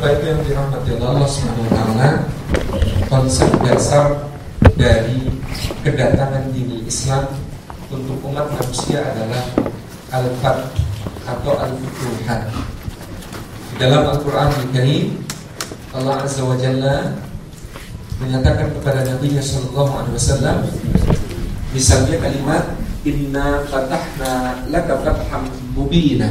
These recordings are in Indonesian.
Bapak Ibu yang dirahmati Allah SWT, konsep dasar dari kedatangan dini Islam untuk umat manusia adalah al-fath atau al-futuhat. Dalam Al-Quran Al-Karim, Allah Azza wa Jalla menyatakan kepada Nabi Sallallahu Alaihi Wasallam, misalnya kalimat Inna fatahna laka fatham mubina.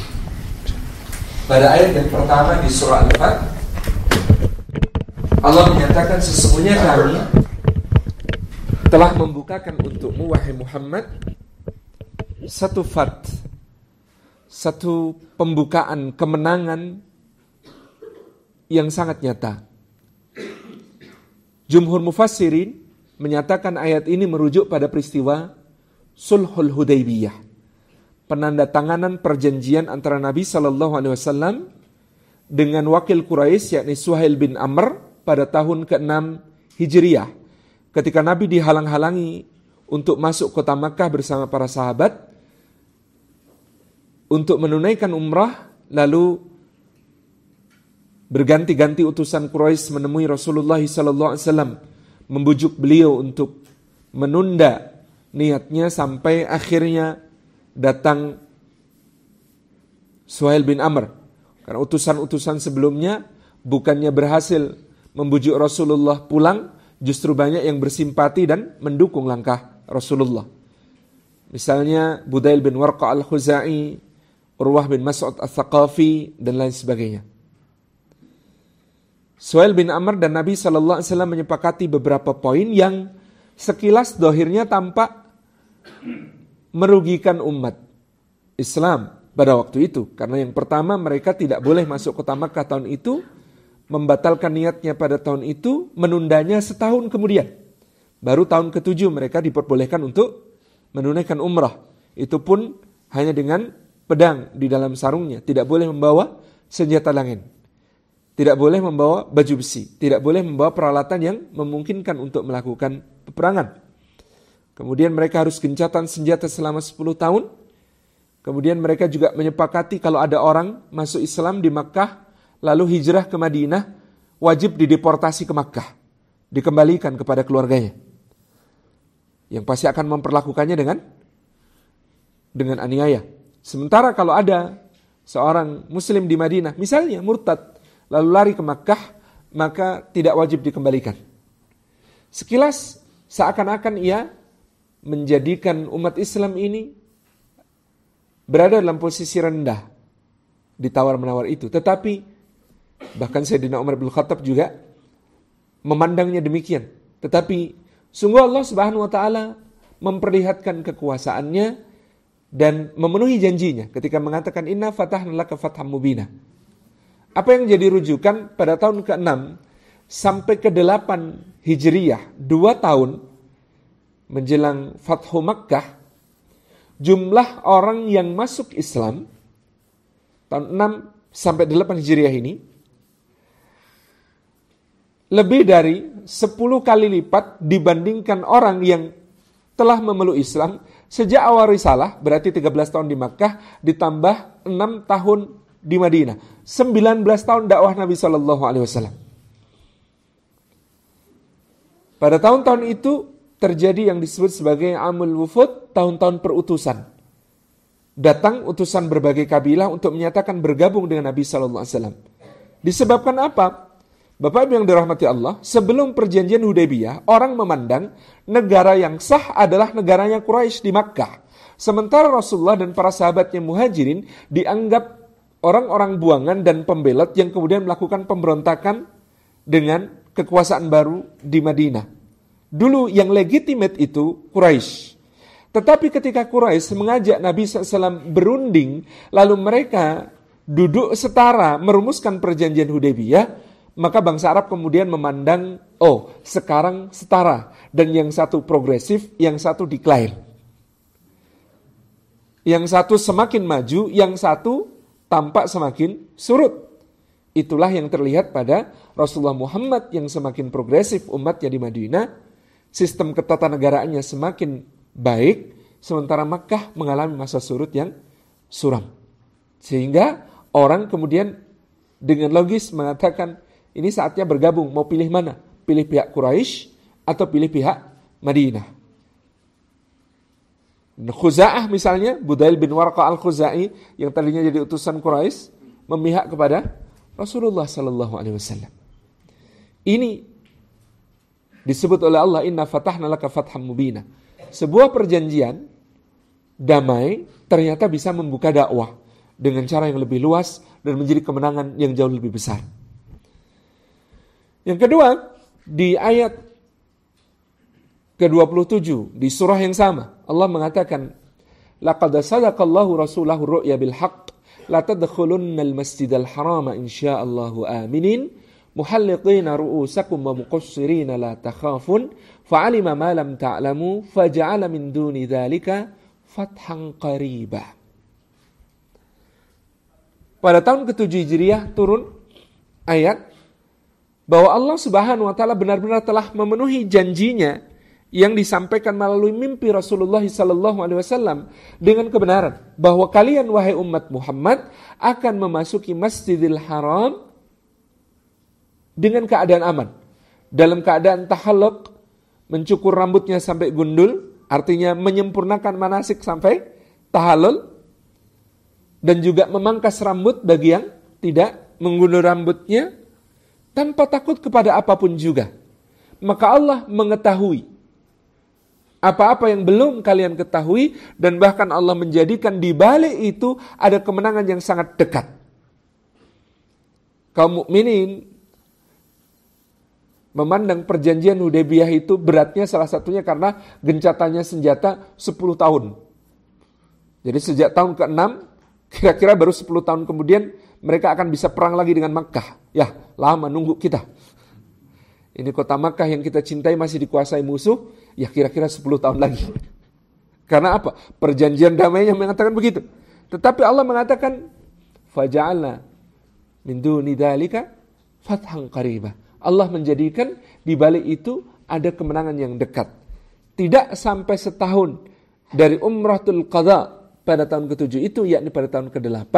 Pada ayat yang pertama di surah Al-Fath, Allah menyatakan sesungguhnya kami telah membukakan untukmu wahai Muhammad satu fath, satu pembukaan kemenangan yang sangat nyata. Jumhur mufassirin menyatakan ayat ini merujuk pada peristiwa Sulhul Hudaybiyah, penandatanganan perjanjian antara Nabi SAW dengan wakil Quraisy yakni Suhail bin Amr pada tahun ke-6 Hijriyah, ketika Nabi dihalang-halangi untuk masuk kota Makkah bersama para sahabat untuk menunaikan umrah, lalu berganti-ganti utusan Quraisy menemui Rasulullah SAW, membujuk beliau untuk menunda niatnya sampai akhirnya datang Suhail bin Amr. Karena utusan-utusan sebelumnya bukannya berhasil membujuk Rasulullah pulang, justru banyak yang bersimpati dan mendukung langkah Rasulullah. Misalnya Budail bin Warqa al-Khuzai, Urwah bin Mas'ud al-Thaqafi, dan lain sebagainya. Suhail bin Amr dan Nabi SAW menyepakati beberapa poin yang sekilas dohirnya tampak merugikan umat Islam pada waktu itu. Karena yang pertama, mereka tidak boleh masuk kota Makkah tahun itu, membatalkan niatnya pada tahun itu, menundanya setahun kemudian. Baru tahun ke-7 mereka diperbolehkan untuk menunaikan umrah. Itu pun hanya dengan pedang di dalam sarungnya. Tidak boleh membawa senjata langit. Tidak boleh membawa baju besi. Tidak boleh membawa peralatan yang memungkinkan untuk melakukan peperangan. Kemudian mereka harus gencatan senjata selama 10 tahun. Kemudian mereka juga menyepakati kalau ada orang masuk Islam di Makkah, lalu hijrah ke Madinah, wajib dideportasi ke Makkah. Dikembalikan kepada keluarganya. Yang pasti akan memperlakukannya dengan aniaya. Sementara kalau ada seorang muslim di Madinah, misalnya murtad, lalu lari ke Makkah, maka tidak wajib dikembalikan. Sekilas seakan-akan ia menjadikan umat Islam ini berada dalam posisi rendah di tawar-menawar itu. Tetapi bahkan Sayyidina Umar bin Khattab juga memandangnya demikian. Tetapi sungguh Allah Subhanahu wa taala memperlihatkan kekuasaannya dan memenuhi janjinya ketika mengatakan inna fatahna laka fatham mubina. Apa yang jadi rujukan pada tahun ke-6 sampai ke-8 Hijriyah, 2 tahun menjelang Fathu Makkah, jumlah orang yang masuk Islam tahun 6 sampai 8 Hijriyah ini lebih dari 10 kali lipat dibandingkan orang yang telah memeluk Islam sejak awal risalah, berarti 13 tahun di Makkah ditambah 6 tahun di Madinah. 19 tahun dakwah Nabi SAW. Pada tahun-tahun itu terjadi yang disebut sebagai Amul Wufud, tahun-tahun perutusan. Datang utusan berbagai kabilah untuk menyatakan bergabung dengan Nabi SAW. Disebabkan apa? Bapak Ibu yang dirahmati Allah, sebelum perjanjian Hudaybiyah, orang memandang negara yang sah adalah negaranya Quraisy di Makkah. Sementara Rasulullah dan para sahabatnya Muhajirin dianggap orang-orang buangan dan pembelot yang kemudian melakukan pemberontakan dengan kekuasaan baru di Madinah. Dulu yang legitimate itu Quraisy. Tetapi ketika Quraisy mengajak Nabi SAW berunding, lalu mereka duduk setara merumuskan perjanjian Hudaybiyah, maka bangsa Arab kemudian memandang, oh sekarang setara. Dan yang satu progresif, yang satu decline. Yang satu semakin maju, yang satu tampak semakin surut. Itulah yang terlihat pada Rasulullah Muhammad yang semakin progresif umatnya di Madinah. Sistem ketatanegaraannya semakin baik, sementara Makkah mengalami masa surut yang suram. Sehingga orang kemudian dengan logis mengatakan ini saatnya bergabung, mau pilih mana? Pilih pihak Quraisy atau pilih pihak Madinah. Khuza'ah misalnya, Budail bin Warqa al-Khuza'i yang tadinya jadi utusan Quraisy memihak kepada Rasulullah sallallahu alaihi wasallam. Ini disebut oleh Allah, inna fatahna laka fatham mubina. Sebuah perjanjian damai ternyata bisa membuka dakwah dengan cara yang lebih luas dan menjadi kemenangan yang jauh lebih besar. Yang kedua, di ayat ke-27 di surah yang sama, Allah mengatakan, laqad sadaqallahu rasulahu ru'ya bil haqq la tadkhulunnal masjidal harama insyaallahu aminin muhalliqina ru'usakum wa muqassirina la takhafun fa'alima ma lam ta'lamu faja'ala min duni dzalika fathan qariba. Pada tahun ke-7 Hijriah turun ayat bahwa Allah Subhanahu wa taala benar-benar telah memenuhi janjinya yang disampaikan melalui mimpi Rasulullah sallallahu alaihi wasallam dengan kebenaran bahwa kalian wahai umat Muhammad akan memasuki Masjidil Haram dengan keadaan aman, dalam keadaan tahalluq, mencukur rambutnya sampai gundul, artinya menyempurnakan manasik sampai tahallul, dan juga memangkas rambut bagi yang tidak menggundul rambutnya tanpa takut kepada apapun juga. Maka Allah mengetahui apa-apa yang belum kalian ketahui, dan bahkan Allah menjadikan di balik itu ada kemenangan yang sangat dekat. Kaum mukminin memandang perjanjian Hudaybiyah itu beratnya salah satunya karena gencatannya senjata 10 tahun. Jadi sejak tahun ke-6, kira-kira baru 10 tahun kemudian mereka akan bisa perang lagi dengan Makkah. Ya, lama nunggu kita. Ini kota Makkah yang kita cintai masih dikuasai musuh, ya kira-kira 10 tahun lagi. Karena apa? Perjanjian damainya mengatakan begitu. Tetapi Allah mengatakan, faja'alna min duni dzalika fathan qariba. Allah menjadikan di balik itu ada kemenangan yang dekat. Tidak sampai setahun dari Umratul Qadha pada tahun ke-7 itu, yakni pada tahun ke-8,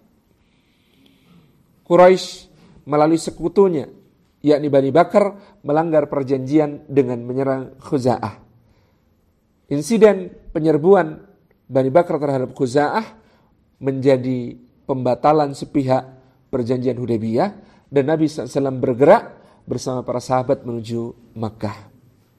Quraisy melalui sekutunya, yakni Bani Bakar, melanggar perjanjian dengan menyerang Khuza'ah. Insiden penyerbuan Bani Bakar terhadap Khuza'ah menjadi pembatalan sepihak perjanjian Hudaybiyah, dan Nabi SAW bergerak bersama para sahabat menuju Makkah.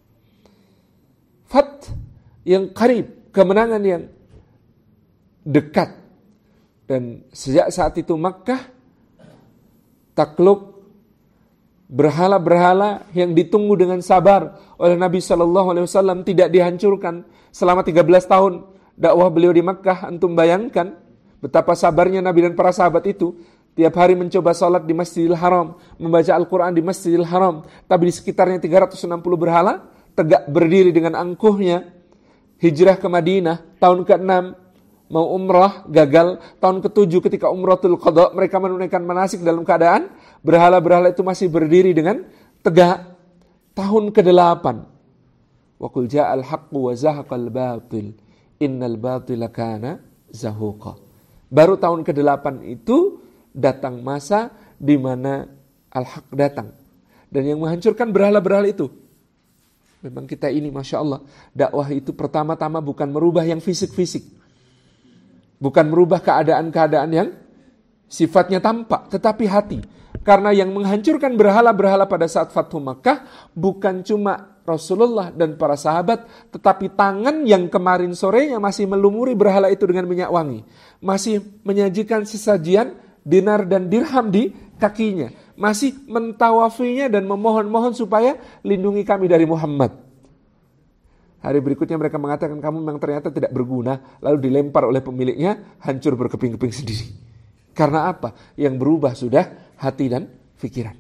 Fath yang qarib, kemenangan yang dekat. Dan sejak saat itu Makkah takluk berhala-berhala yang ditunggu dengan sabar oleh Nabi SAW tidak dihancurkan selama 13 tahun dakwah beliau di Makkah. Antum bayangkan betapa sabarnya Nabi dan para sahabat itu. Tiap hari mencoba sholat di Masjidil Haram, membaca Al-Quran di Masjidil Haram, tapi di sekitarnya 360 berhala tegak berdiri dengan angkuhnya. Hijrah ke Madinah tahun ke-6, mau umrah gagal. Tahun ke-7 ketika Umratul Qadha, mereka menunaikan manasik dalam keadaan berhala-berhala itu masih berdiri dengan tegak. Tahun ke-8, wa qul ja'al haqqu wa zahaqal batil innal batila kana zahuqa. Baru tahun ke-8 itu datang masa di mana al-haq datang, dan yang menghancurkan berhala-berhala itu. Memang kita ini Masya Allah, dakwah itu pertama-tama bukan merubah yang fisik-fisik, bukan merubah keadaan-keadaan yang sifatnya tampak, tetapi hati. Karena yang menghancurkan berhala-berhala pada saat Fathu Makkah bukan cuma Rasulullah dan para sahabat, tetapi tangan yang kemarin sorenya masih melumuri berhala itu dengan minyak wangi, masih menyajikan sesajian dinar dan dirham di kakinya, masih mentawafinya dan memohon-mohon supaya lindungi kami dari Muhammad. Hari berikutnya mereka mengatakan kamu memang ternyata tidak berguna, lalu dilempar oleh pemiliknya, hancur berkeping-keping sendiri. Karena apa? Yang berubah sudah hati dan fikiran.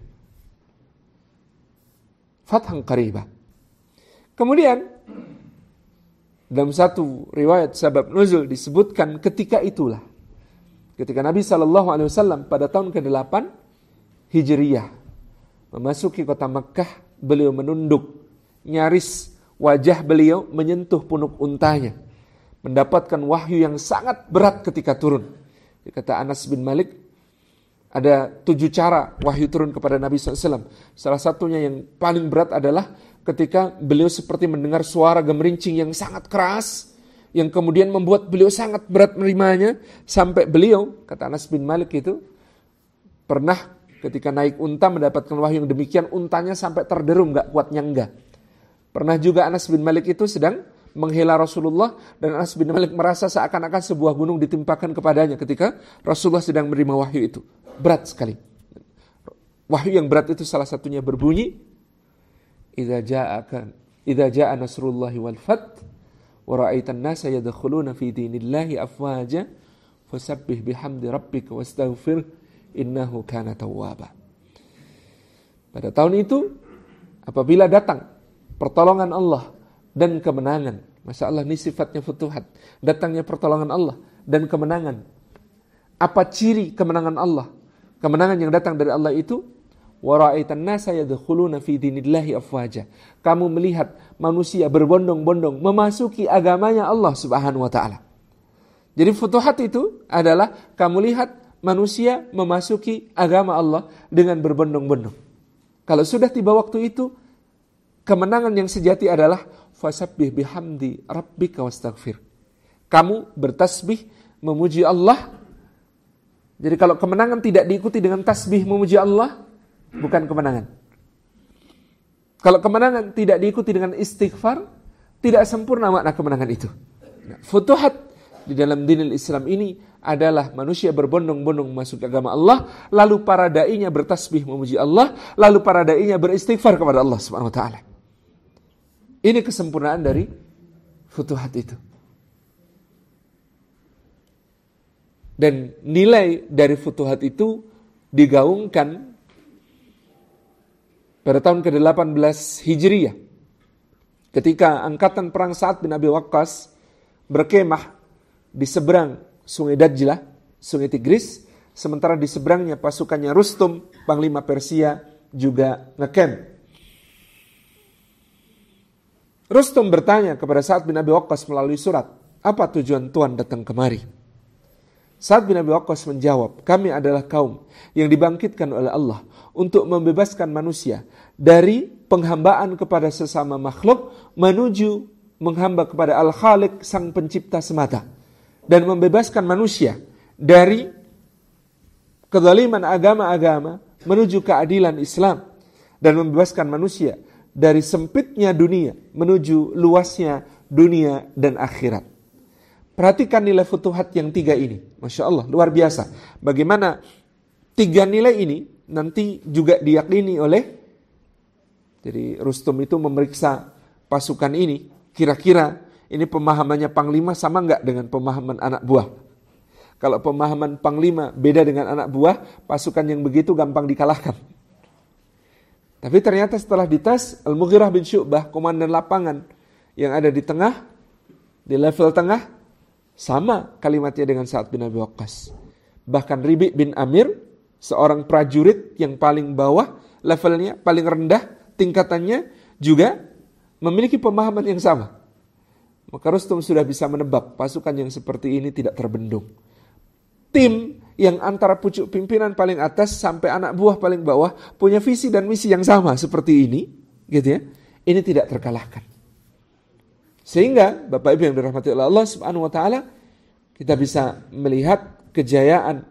Fathan qaribah. Kemudian dalam satu riwayat sabab nuzul disebutkan ketika itulah, ketika Nabi SAW pada tahun ke-8 Hijriyah memasuki kota Makkah, beliau menunduk, nyaris wajah beliau menyentuh punuk untanya, mendapatkan wahyu yang sangat berat ketika turun. Kata Anas bin Malik, Ada 7 cara wahyu turun kepada Nabi SAW. Salah satunya yang paling berat adalah ketika beliau seperti mendengar suara gemerincing yang sangat keras, yang kemudian membuat beliau sangat berat menerimanya, sampai beliau, kata Anas bin Malik itu, pernah ketika naik unta mendapatkan wahyu yang demikian, untanya sampai terderum, gak kuat nyangga. Pernah juga Anas bin Malik itu sedang menghela Rasulullah, dan Anas bin Malik merasa seakan-akan sebuah gunung ditimpakan kepadanya ketika Rasulullah sedang menerima wahyu itu. Berat sekali. Wahyu yang berat itu salah satunya berbunyi, Idza jaa nasrullahi wal fath wa ra'aitan nasa yadkhuluna fi dinillahi afwaja fasabbih bihamdi rabbika wastaghfir innahu kana tawwaba. Pada tahun itu apabila datang pertolongan Allah dan kemenangan, Masya Allah, ini sifatnya futuhat, datangnya pertolongan Allah dan kemenangan. Apa ciri kemenangan Allah? Kemenangan yang datang dari Allah itu, wa ra'aitan nasa yadkhuluna fi dinillahi afwaja. Kamu melihat manusia berbondong-bondong memasuki agamanya Allah Subhanahu wa taala. Jadi futuhat itu adalah kamu lihat manusia memasuki agama Allah dengan berbondong-bondong. Kalau sudah tiba waktu itu, kemenangan yang sejati adalah fasabbih bihamdi rabbika wastaghfir. Kamu bertasbih memuji Allah. Jadi kalau kemenangan tidak diikuti dengan tasbih memuji Allah, bukan kemenangan. Kalau kemenangan tidak diikuti dengan istighfar, tidak sempurna makna kemenangan itu. Nah, futuhat di dalam dinil Islam ini adalah manusia berbondong-bondong masuk agama Allah, lalu para da'inya bertasbih memuji Allah, lalu para da'inya beristighfar kepada Allah Subhanahu wa taala. Ini kesempurnaan dari futuhat itu. Dan nilai dari futuhat itu digaungkan pada tahun ke-18 Hijriyah. Ketika angkatan perang Sa'ad bin Abi Waqqas berkemah di seberang sungai Dajlah, sungai Tigris, sementara di seberangnya pasukannya Rustum, panglima Persia, juga ngecamp. Rustum bertanya kepada Sa'ad bin Abi Waqqas melalui surat, apa tujuan Tuhan datang kemari? Sa'ad bin Abi Waqqas menjawab, kami adalah kaum yang dibangkitkan oleh Allah untuk membebaskan manusia dari penghambaan kepada sesama makhluk menuju menghamba kepada Al-Khaliq, sang pencipta semata, dan membebaskan manusia dari kezaliman agama-agama menuju keadilan Islam, dan membebaskan manusia dari sempitnya dunia menuju luasnya dunia dan akhirat. Perhatikan nilai futuhat yang 3 ini. Masya Allah, luar biasa. Bagaimana 3 nilai ini nanti juga diyakini oleh, jadi Rustum itu memeriksa pasukan ini. Kira-kira ini pemahamannya panglima sama enggak dengan pemahaman anak buah? Kalau pemahaman panglima beda dengan anak buah, pasukan yang begitu gampang dikalahkan. Tapi ternyata setelah dites, Al-Mughirah bin Syu'bah, komandan lapangan yang ada di tengah, di level tengah, sama kalimatnya dengan Sa'ad bin Abi Waqqas. Bahkan Ribi' bin Amir, seorang prajurit yang paling bawah levelnya, paling rendah tingkatannya, juga memiliki pemahaman yang sama. Maka Rustum sudah bisa menebak pasukan yang seperti ini tidak terbendung. Tim yang antara pucuk pimpinan paling atas sampai anak buah paling bawah punya visi dan misi yang sama seperti ini, gitu ya. Ini tidak terkalahkan. Sehingga Bapak Ibu yang dirahmati oleh Allah Subhanahu wa taala, kita bisa melihat kejayaan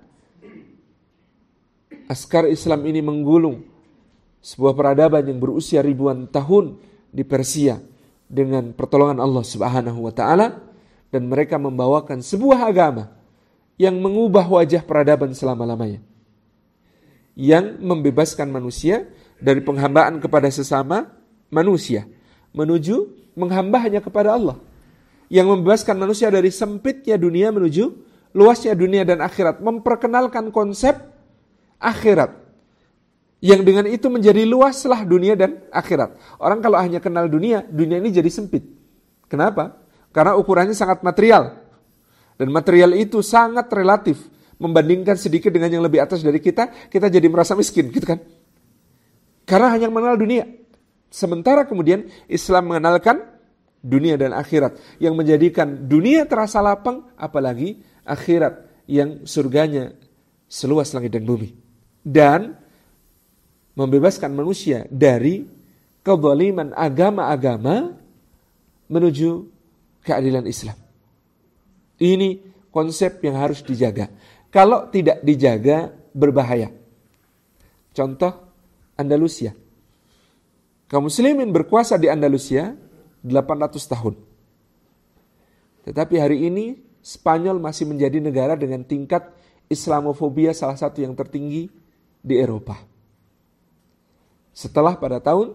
askar Islam ini menggulung sebuah peradaban yang berusia ribuan tahun di Persia dengan pertolongan Allah Subhanahu wa taala, dan mereka membawakan sebuah agama yang mengubah wajah peradaban selama-lamanya, yang membebaskan manusia dari penghambaan kepada sesama manusia menuju menghamba hanya kepada Allah, yang membebaskan manusia dari sempitnya dunia menuju luasnya dunia dan akhirat, memperkenalkan konsep akhirat yang dengan itu menjadi luaslah dunia dan akhirat. Orang kalau hanya kenal dunia, dunia ini jadi sempit. Kenapa? Karena ukurannya sangat material, dan material itu sangat relatif. Membandingkan sedikit dengan yang lebih atas dari kita, kita jadi merasa miskin, gitu kan? Karena hanya mengenal dunia. Sementara kemudian Islam mengenalkan dunia dan akhirat, yang menjadikan dunia terasa lapang, apalagi akhirat yang surganya seluas langit dan bumi. dan membebaskan manusia dari kezaliman agama-agama menuju keadilan Islam. Ini konsep yang harus dijaga. Kalau tidak dijaga, berbahaya. Contoh, Andalusia. Kaum muslimin berkuasa di Andalusia 800 tahun. Tetapi hari ini Spanyol masih menjadi negara dengan tingkat Islamofobia salah satu yang tertinggi di Eropa. Setelah pada tahun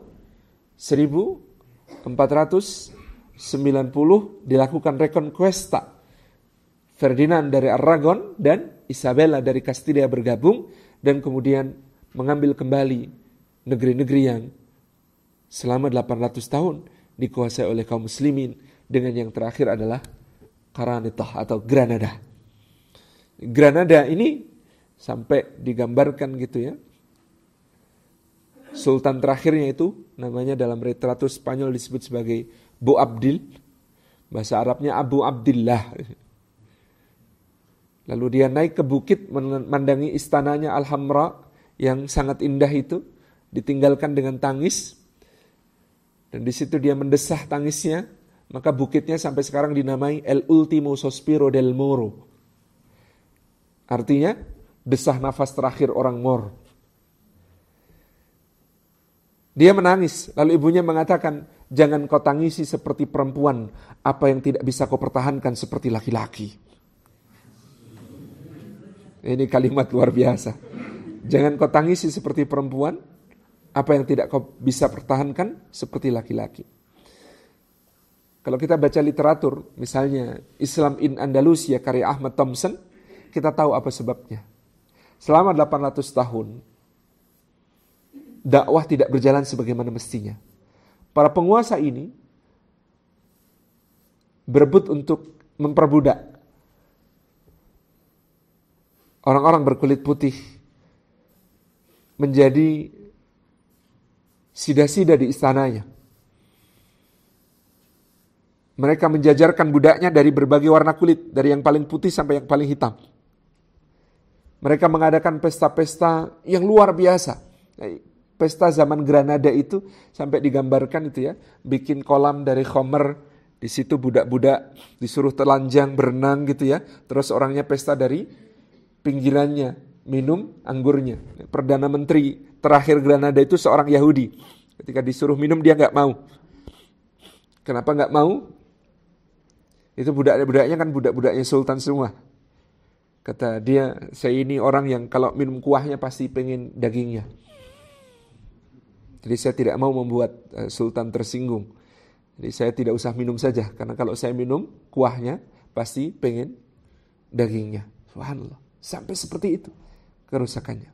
1490 dilakukan Reconquista. Ferdinand dari Aragon dan Isabella dari Castilla bergabung dan kemudian mengambil kembali negeri-negeri yang selama 800 tahun dikuasai oleh kaum muslimin, dengan yang terakhir adalah Qaranitah atau Granada. Granada ini sampai digambarkan gitu ya. Sultan terakhirnya itu namanya dalam literatur Spanyol disebut sebagai Boabdil. Bahasa Arabnya Abu Abdillah. Lalu dia naik ke bukit memandangi istananya Al-Hamra yang sangat indah itu, ditinggalkan dengan tangis. Dan di situ dia mendesah tangisnya, maka bukitnya sampai sekarang dinamai El Ultimo Sospiro del Moro. Artinya, desah nafas terakhir orang Moro. Dia menangis, lalu ibunya mengatakan, jangan kau tangisi seperti perempuan, apa yang tidak bisa kau pertahankan seperti laki-laki. Ini kalimat luar biasa. Jangan kau tangisi seperti perempuan, apa yang tidak kau bisa pertahankan seperti laki-laki. Kalau kita baca literatur, misalnya Islam in Andalusia karya Ahmad Thompson, kita tahu apa sebabnya. Selama 800 tahun, dakwah tidak berjalan sebagaimana mestinya. Para penguasa ini berebut untuk memperbudak orang-orang berkulit putih menjadi sida-sida di istananya. Mereka menjajarkan budaknya dari berbagai warna kulit, dari yang paling putih sampai yang paling hitam. Mereka mengadakan pesta-pesta yang luar biasa. Pesta zaman Granada itu sampai digambarkan itu ya, bikin kolam dari khomer, di situ budak-budak disuruh telanjang berenang gitu ya. Terus orangnya pesta dari pinggirannya, minum anggurnya. Perdana Menteri terakhir Granada itu seorang Yahudi. Ketika disuruh minum dia nggak mau. Kenapa nggak mau? Itu budak-budaknya kan budak-budaknya sultan semua. Kata dia, saya ini orang yang kalau minum kuahnya pasti pengen dagingnya. Jadi saya tidak mau membuat sultan tersinggung. Jadi saya tidak usah minum saja, karena kalau saya minum kuahnya pasti pengen dagingnya. Subhanallah, sampai seperti itu kerusakannya.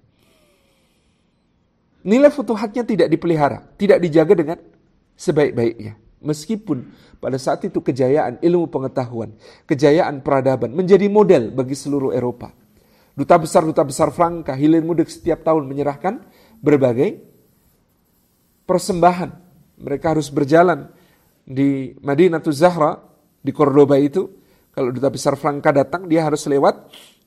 Nilai futuhatnya tidak dipelihara, tidak dijaga dengan sebaik-baiknya. Meskipun pada saat itu kejayaan ilmu pengetahuan, kejayaan peradaban menjadi model bagi seluruh Eropa. Duta besar Franka, hilir mudik setiap tahun menyerahkan berbagai persembahan. Mereka harus berjalan di Madinatul Zahra, di Cordoba itu. Kalau duta besar Franka datang, dia harus lewat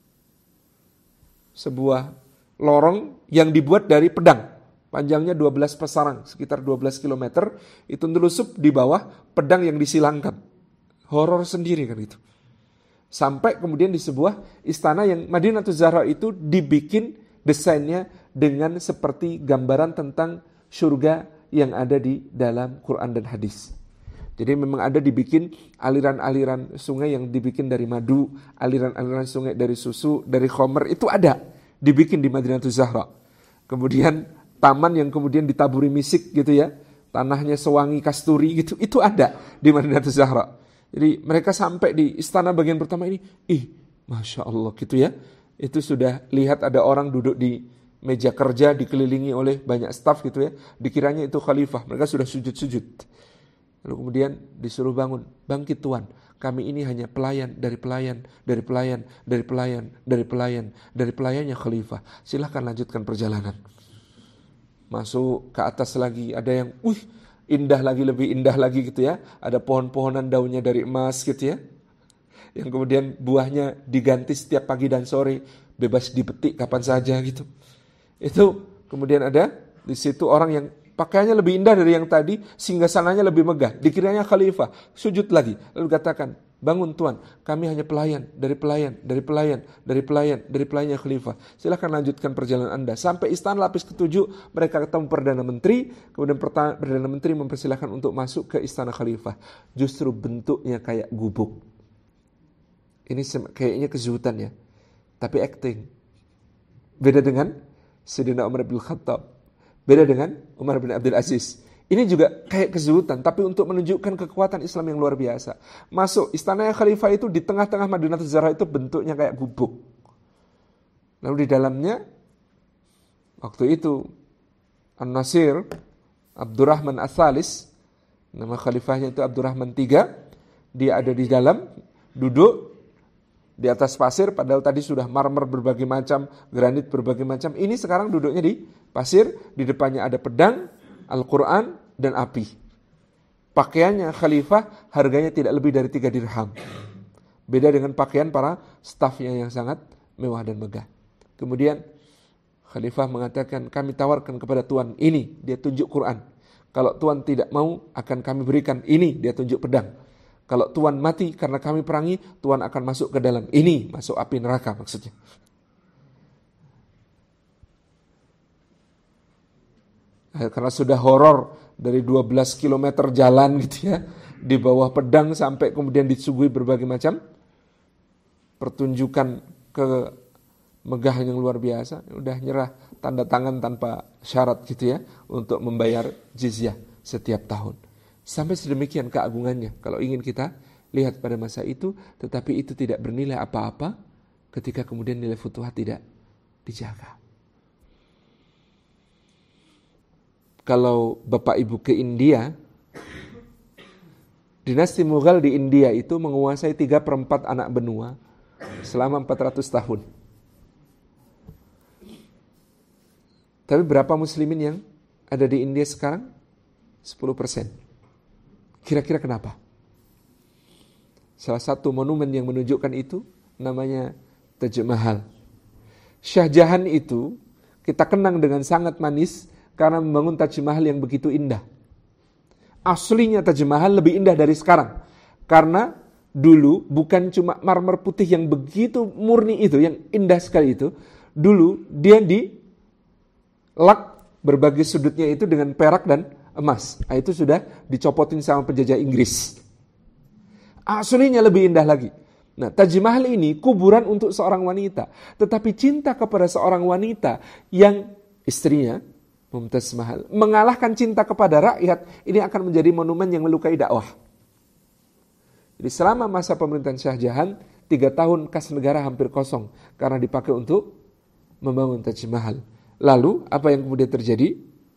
sebuah lorong yang dibuat dari pedang. Panjangnya 12 pasarang, sekitar 12 km. Itu nelusup di bawah pedang yang disilangkan. Horor sendiri kan itu. Sampai kemudian di sebuah istana yang Madinatul Zahra itu dibikin desainnya dengan seperti gambaran tentang surga yang ada di dalam Quran dan hadis. Jadi memang ada dibikin aliran-aliran sungai yang dibikin dari madu, aliran-aliran sungai dari susu, dari khomer, itu ada dibikin di Madinatul Zahra. Kemudian taman yang kemudian ditaburi misik gitu ya, tanahnya sewangi kasturi gitu, itu ada di Madinatul Zahra. Jadi mereka sampai di istana bagian pertama ini, Masya Allah gitu ya, itu sudah lihat ada orang duduk di meja kerja dikelilingi oleh banyak staf gitu ya, dikiranya itu khalifah, mereka sudah sujud-sujud. Lalu kemudian disuruh bangun, bangkit Tuan, kami ini hanya pelayan dari pelayan, dari pelayan, dari pelayan, dari pelayan, dari pelayannya khalifah, silahkan lanjutkan perjalanan. Masuk ke atas lagi, ada yang indah lagi, lebih indah lagi gitu ya. Ada pohon-pohonan daunnya dari emas gitu ya. Yang kemudian buahnya diganti setiap pagi dan sore, bebas dipetik kapan saja gitu. Itu kemudian ada di situ orang yang pakaiannya lebih indah dari yang tadi, singgasananya lebih megah. Dikiranya khalifah, sujud lagi. Lalu katakan, bangun Tuan, kami hanya pelayan, dari pelayannya khalifah. Silahkan lanjutkan perjalanan Anda. Sampai istana lapis ke-7, mereka ketemu Perdana Menteri, kemudian Perdana Menteri mempersilahkan untuk masuk ke istana khalifah. Justru bentuknya kayak gubuk. Ini kayaknya kezuhutan ya, tapi acting. Beda dengan Sayyidina Umar bin Khattab. Beda dengan Umar bin Abdul Aziz. Ini juga kayak kezuhutan, tapi untuk menunjukkan kekuatan Islam yang luar biasa. Masuk istana khalifah itu di tengah-tengah Madinatul Zahra itu bentuknya kayak gubuk. Lalu di dalamnya, waktu itu An-Nasir, Abdurrahman Ats-Tsalis, nama khalifahnya itu Abdurrahman III, dia ada di dalam, duduk di atas pasir, padahal tadi sudah marmer berbagai macam, granit berbagai macam. Ini sekarang duduknya di pasir, di depannya ada pedang, Al-Quran, dan api. Pakaiannya khalifah harganya tidak lebih dari 3 dirham. Beda dengan pakaian para stafnya yang sangat mewah dan megah. Kemudian khalifah mengatakan, kami tawarkan kepada Tuan ini, dia tunjuk Quran. Kalau Tuan tidak mau, akan kami berikan ini, dia tunjuk pedang. Kalau Tuan mati karena kami perangi, Tuan akan masuk ke dalam ini, masuk api neraka maksudnya. Karena sudah horor dari 12 km jalan gitu ya, di bawah pedang sampai kemudian disuguhi berbagai macam pertunjukan kemegahan yang luar biasa, udah nyerah tanda tangan tanpa syarat gitu ya, untuk membayar jizyah setiap tahun. Sampai sedemikian keagungannya kalau ingin kita lihat pada masa itu, tetapi itu tidak bernilai apa-apa ketika kemudian nilai futuhat tidak dijaga. Kalau Bapak Ibu ke India, dinasti Mughal di India itu menguasai 3/4 anak benua selama 400 tahun. Tapi berapa muslimin yang ada di India sekarang? 10%. Kira-kira kenapa? Salah satu monumen yang menunjukkan itu namanya Taj Mahal. Shah Jahan itu kita kenang dengan sangat manis karena membangun Taj Mahal yang begitu indah. Aslinya Taj Mahal lebih indah dari sekarang. Karena dulu bukan cuma marmer putih yang begitu murni itu, yang indah sekali itu. Dulu dia dilak berbagai sudutnya itu dengan perak dan emas. Itu sudah dicopotin sama penjajah Inggris. Aslinya lebih indah lagi. Nah, Taj Mahal ini kuburan untuk seorang wanita. Tetapi cinta kepada seorang wanita yang istrinya Mumtaz Mahal mengalahkan cinta kepada rakyat, ini akan menjadi monumen yang melukai dakwah. Jadi selama masa pemerintahan Shah Jahan, 3 tahun kas negara hampir kosong karena dipakai untuk membangun Taj Mahal. Lalu apa yang kemudian terjadi?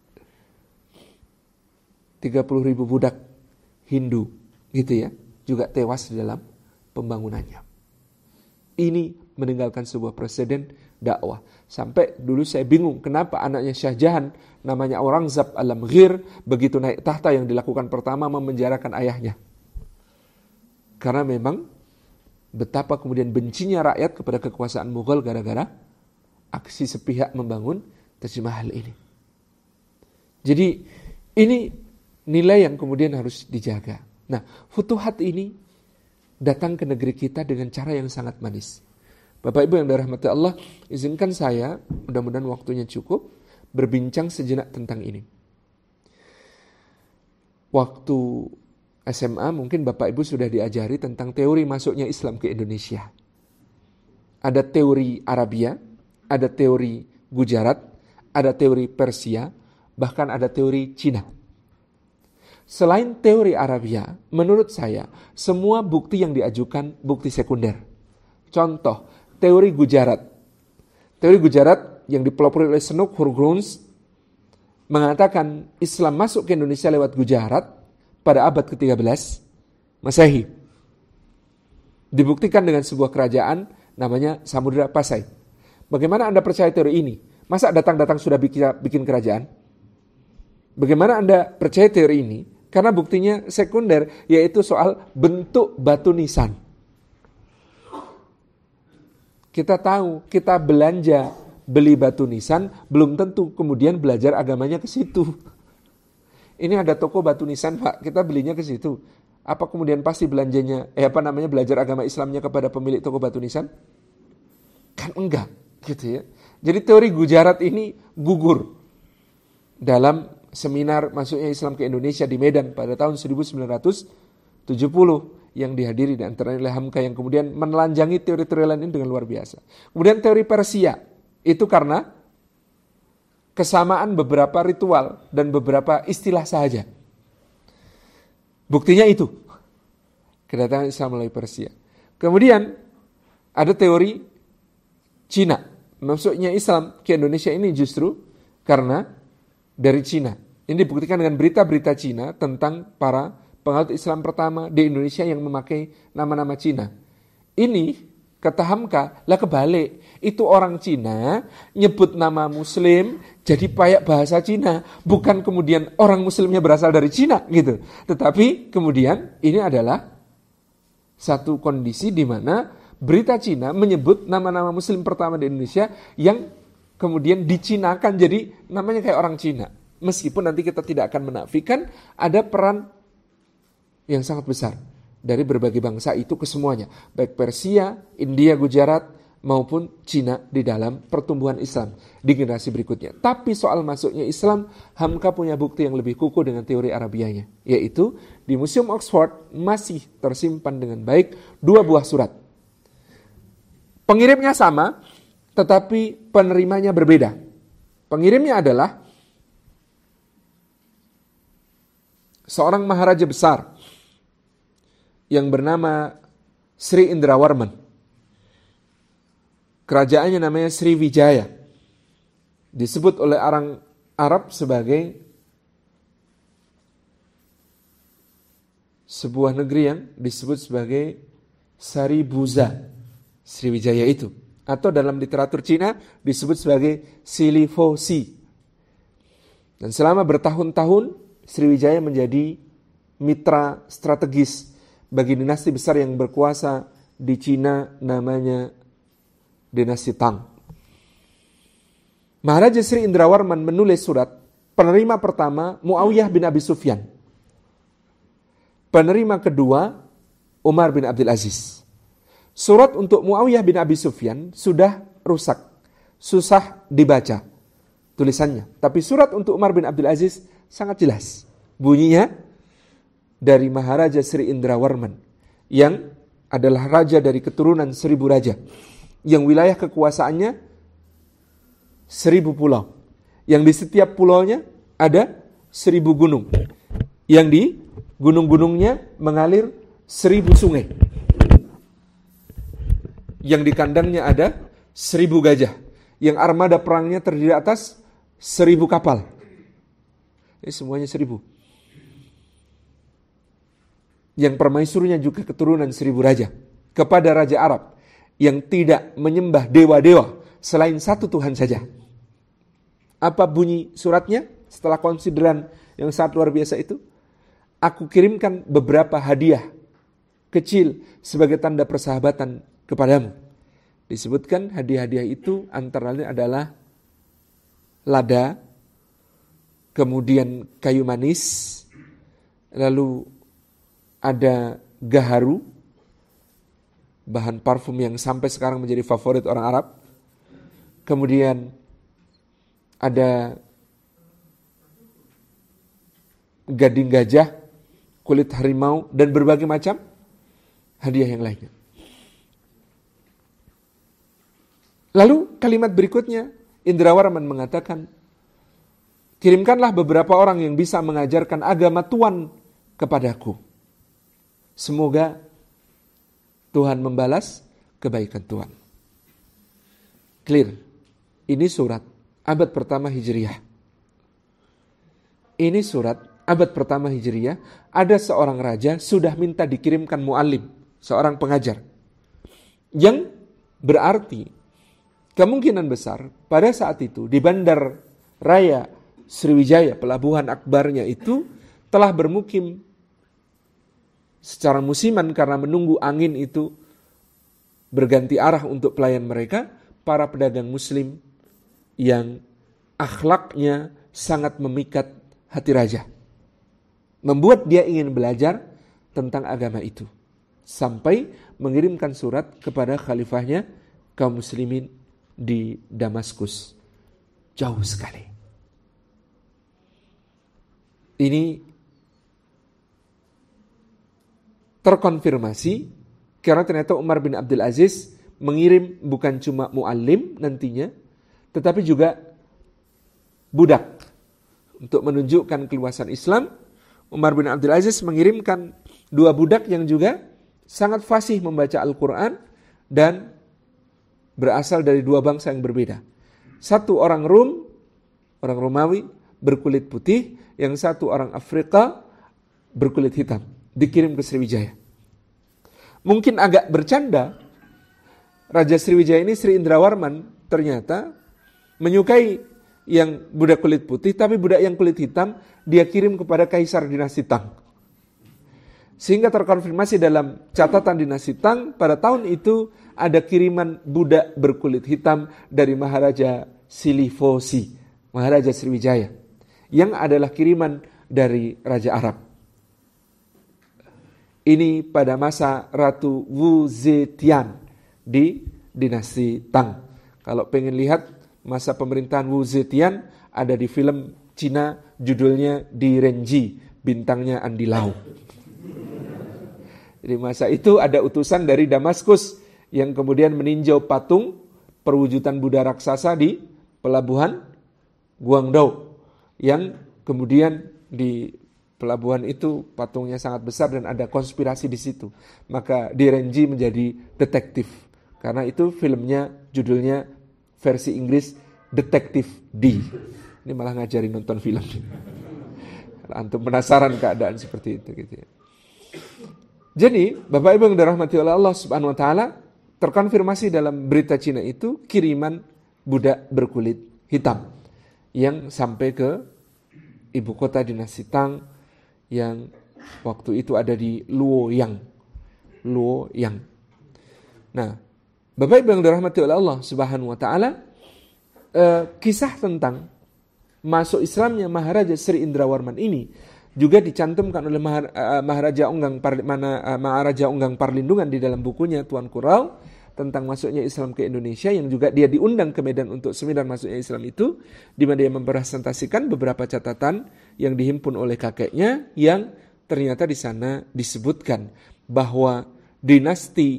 30.000 budak Hindu gitu ya, juga tewas di dalam pembangunannya. Ini meninggalkan sebuah presiden dakwah. Sampai dulu saya bingung kenapa anaknya Shah Jahan namanya Aurangzeb Alamgir begitu naik tahta yang dilakukan pertama memenjarakan ayahnya. Karena memang betapa kemudian bencinya rakyat kepada kekuasaan Mughal gara-gara aksi sepihak membangun Taj Mahal ini. Jadi ini nilai yang kemudian harus dijaga. Nah, futuhat ini datang ke negeri kita dengan cara yang sangat manis. Bapak Ibu yang dirahmati Allah, izinkan saya, mudah-mudahan waktunya cukup, berbincang sejenak tentang ini. Waktu SMA mungkin Bapak Ibu sudah diajari tentang teori masuknya Islam ke Indonesia. Ada teori Arabia, ada teori Gujarat, ada teori Persia, bahkan ada teori Cina. Selain teori Arabia, menurut saya, semua bukti yang diajukan bukti sekunder. Contoh, teori Gujarat. Teori Gujarat yang dipelopori oleh Snook Hurgrunz mengatakan Islam masuk ke Indonesia lewat Gujarat pada abad ke-13 Masehi. Dibuktikan dengan sebuah kerajaan namanya Samudra Pasai. Bagaimana Anda percaya teori ini? Masa datang-datang sudah bikin kerajaan? Bagaimana Anda percaya teori ini? Karena buktinya sekunder, yaitu soal bentuk batu nisan. Kita tahu, kita belanja beli batu nisan, belum tentu kemudian belajar agamanya ke situ. Ini ada toko batu nisan, Pak, kita belinya ke situ. Apa kemudian pasti belanjanya, belajar agama Islamnya kepada pemilik toko batu nisan? Kan enggak, gitu ya. Jadi teori Gujarat ini gugur dalam seminar masuknya Islam ke Indonesia di Medan pada tahun 1970 yang dihadiri dan antaranya oleh Hamka yang kemudian menelanjangi teori-teori lain ini dengan luar biasa. Kemudian teori Persia, itu karena kesamaan beberapa ritual dan beberapa istilah saja. Buktinya itu, kedatangan Islam melalui Persia. Kemudian ada teori Cina. Masuknya Islam ke Indonesia ini justru karena dari Cina. Ini dibuktikan dengan berita-berita Cina tentang para penganut Islam pertama di Indonesia yang memakai nama-nama Cina. Ini kata Hamka, lah kebalik. Itu orang Cina nyebut nama Muslim jadi payak bahasa Cina. Bukan kemudian orang Muslimnya berasal dari Cina gitu. Tetapi kemudian ini adalah satu kondisi di mana berita Cina menyebut nama-nama Muslim pertama di Indonesia yang kemudian dicinakan jadi namanya kayak orang Cina. Meskipun nanti kita tidak akan menafikan ada peran yang sangat besar dari berbagai bangsa itu ke semuanya. Baik Persia, India, Gujarat maupun Cina di dalam pertumbuhan Islam di generasi berikutnya. Tapi soal masuknya Islam, Hamka punya bukti yang lebih kukuh dengan teori Arabianya. Yaitu di Museum Oxford masih tersimpan dengan baik 2 buah surat. Pengirimnya sama, tetapi penerimanya berbeda. Pengirimnya adalah seorang maharaja besar yang bernama Sri Indrawarman. Kerajaannya namanya Sriwijaya. Disebut oleh orang Arab sebagai sebuah negeri yang disebut sebagai Saribuza. Sriwijaya itu. Atau dalam literatur Cina disebut sebagai Silifosi. Dan selama bertahun-tahun Sriwijaya menjadi mitra strategis bagi dinasti besar yang berkuasa di Cina namanya dinasti Tang. Maharaja Sri Indrawarman menulis surat. Penerima pertama Muawiyah bin Abi Sufyan. Penerima kedua Umar bin Abdul Aziz. Surat untuk Muawiyah bin Abi Sufyan sudah rusak, susah dibaca tulisannya. Tapi surat untuk Umar bin Abdul Aziz sangat jelas. Bunyinya dari Maharaja Sri Indrawarman yang adalah raja dari keturunan 1000 raja. Yang wilayah kekuasaannya 1000 pulau. Yang di setiap pulaunya ada 1000 gunung. Yang di gunung-gunungnya mengalir 1000 sungai. Yang di kandangnya ada 1000 gajah. Yang armada perangnya terdiri atas 1000 kapal. Ini semuanya 1000. Yang permaisurnya juga keturunan 1000 raja. Kepada Raja Arab yang tidak menyembah dewa-dewa selain satu Tuhan saja. Apa bunyi suratnya setelah konsideran yang sangat luar biasa itu? Aku kirimkan beberapa hadiah kecil sebagai tanda persahabatan kepadamu. Disebutkan hadiah-hadiah itu antara lain adalah lada, kemudian kayu manis, lalu ada gaharu, bahan parfum yang sampai sekarang menjadi favorit orang Arab. Kemudian ada gading gajah, kulit harimau, dan berbagai macam hadiah yang lainnya. Lalu kalimat berikutnya, Indrawarman mengatakan, kirimkanlah beberapa orang yang bisa mengajarkan agama Tuhan kepadaku. Semoga Tuhan membalas kebaikan Tuhan. Clear. Ini surat abad pertama Hijriah. Ini surat abad pertama Hijriah. Ada seorang raja sudah minta dikirimkan mu'alim, seorang pengajar. Yang berarti kemungkinan besar pada saat itu di Bandar Raya Sriwijaya, pelabuhan akbarnya itu telah bermukim secara musiman karena menunggu angin itu berganti arah untuk pelayan mereka, para pedagang muslim yang akhlaknya sangat memikat hati raja. Membuat dia ingin belajar tentang agama itu. Sampai mengirimkan surat kepada khalifahnya kaum muslimin di Damaskus. Jauh sekali. Ini terkonfirmasi karena ternyata Umar bin Abdul Aziz mengirim bukan cuma muallim nantinya, tetapi juga budak. Untuk menunjukkan keluasan Islam, Umar bin Abdul Aziz mengirimkan 2 budak yang juga sangat fasih membaca Al-Quran dan berasal dari 2 bangsa yang berbeda. Satu orang Rum, orang Romawi, berkulit putih, yang satu orang Afrika, berkulit hitam. Dikirim ke Sriwijaya. Mungkin agak bercanda, Raja Sriwijaya ini Sri Indrawarman ternyata menyukai yang budak kulit putih, tapi budak yang kulit hitam dia kirim kepada Kaisar Dinasti Tang. Sehingga terkonfirmasi dalam catatan Dinasti Tang, pada tahun itu ada kiriman budak berkulit hitam dari Maharaja Silifosi, Maharaja Sriwijaya, yang adalah kiriman dari Raja Arab. Ini pada masa Ratu Wu Zetian di Dinasti Tang. Kalau pengen lihat masa pemerintahan Wu Zetian, ada di film Cina judulnya Di Renji, bintangnya Andi Lau. Jadi masa itu ada utusan dari Damaskus yang kemudian meninjau patung perwujudan Buddha raksasa di pelabuhan Guangdong, yang kemudian di pelabuhan itu patungnya sangat besar dan ada konspirasi di situ. Maka Di Renji menjadi detektif. Karena itu filmnya judulnya versi Inggris Detektif D. Ini malah ngajarin nonton film. Antum penasaran keadaan seperti itu gitu ya. Jadi, Bapak Ibu yang dirahmati oleh Allah Subhanahu wa taala, terkonfirmasi dalam berita Cina itu kiriman budak berkulit hitam yang sampai ke ibu kota Dinasti Tang yang waktu itu ada di Luoyang. Nah, Bapak Ibu yang dirahmati oleh Allah Subhanahu wa taala, kisah tentang masuk Islamnya Maharaja Sri Indrawarman ini juga dicantumkan oleh Maharaja Unggang Parlindungan di dalam bukunya Tuan Kurau tentang masuknya Islam ke Indonesia, yang juga dia diundang ke Medan untuk seminar masuknya Islam itu, di mana dia mempresentasikan beberapa catatan yang dihimpun oleh kakeknya, yang ternyata di sana disebutkan bahwa dinasti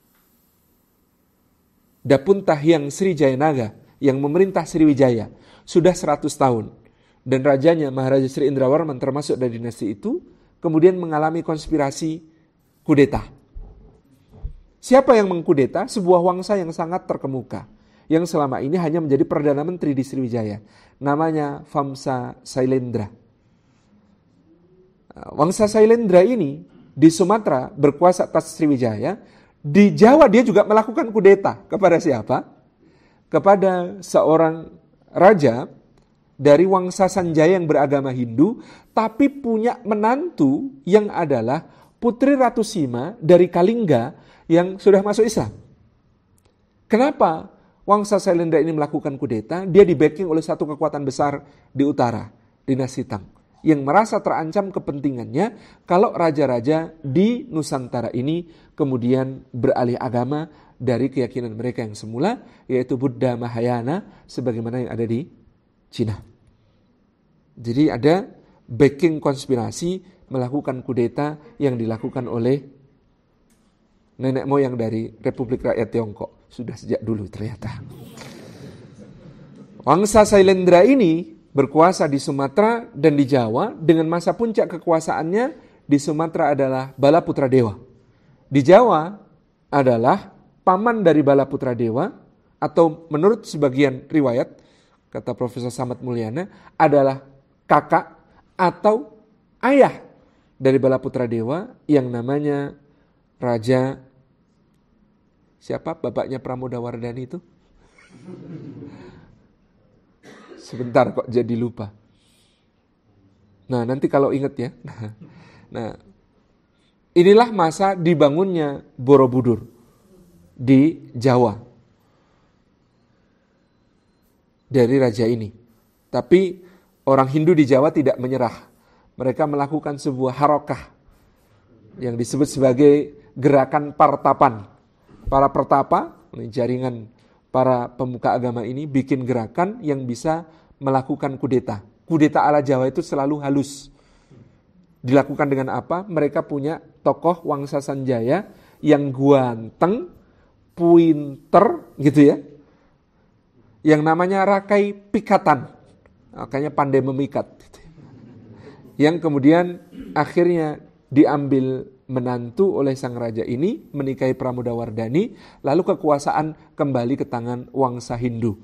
Dapuntahyang Srijayanaga yang memerintah Sriwijaya sudah 100 tahun. Dan rajanya Maharaja Sri Indrawarman termasuk dari dinasti itu, kemudian mengalami konspirasi kudeta. Siapa yang mengkudeta? Sebuah wangsa yang sangat terkemuka, yang selama ini hanya menjadi Perdana Menteri di Sriwijaya. Namanya Famsa Sailendra. Wangsa Sailendra ini di Sumatera berkuasa atas Sriwijaya. Di Jawa dia juga melakukan kudeta. Kepada siapa? Kepada seorang raja dari Wangsa Sanjaya yang beragama Hindu, tapi punya menantu yang adalah Putri Ratu Sima dari Kalingga yang sudah masuk Islam. Kenapa Wangsa Sailendra ini melakukan kudeta? Dia di-backing oleh satu kekuatan besar di utara, Dinasti Tang, yang merasa terancam kepentingannya kalau raja-raja di Nusantara ini kemudian beralih agama dari keyakinan mereka yang semula, yaitu Buddha Mahayana, sebagaimana yang ada di Cina. Jadi ada backing konspirasi melakukan kudeta yang dilakukan oleh nenek moyang dari Republik Rakyat Tiongkok. Sudah sejak dulu ternyata. Wangsa Sailendra ini berkuasa di Sumatera dan di Jawa, dengan masa puncak kekuasaannya di Sumatera adalah Balaputra Dewa. Di Jawa adalah paman dari Balaputra Dewa, atau menurut sebagian riwayat, kata Profesor Samad Mulyana, adalah kakak atau ayah dari Balaputra Dewa yang namanya Raja, siapa bapaknya Pramodawardhani itu? Sebentar kok jadi lupa. Nah, nanti kalau ingat ya. Nah, inilah masa dibangunnya Borobudur di Jawa. dari raja ini. Tapi orang Hindu di Jawa tidak menyerah. Mereka melakukan sebuah harokah yang disebut sebagai gerakan partapan. Para pertapa, jaringan para pemuka agama ini bikin gerakan yang bisa melakukan kudeta. Kudeta ala Jawa itu selalu halus. Dilakukan dengan apa? Mereka punya tokoh Wangsa Sanjaya yang ganteng, pinter gitu ya. Yang namanya Rakai Pikatan. Makanya pandai memikat. Yang kemudian akhirnya diambil menantu oleh sang raja ini, menikahi Pramodawardhani, lalu kekuasaan kembali ke tangan Wangsa Hindu.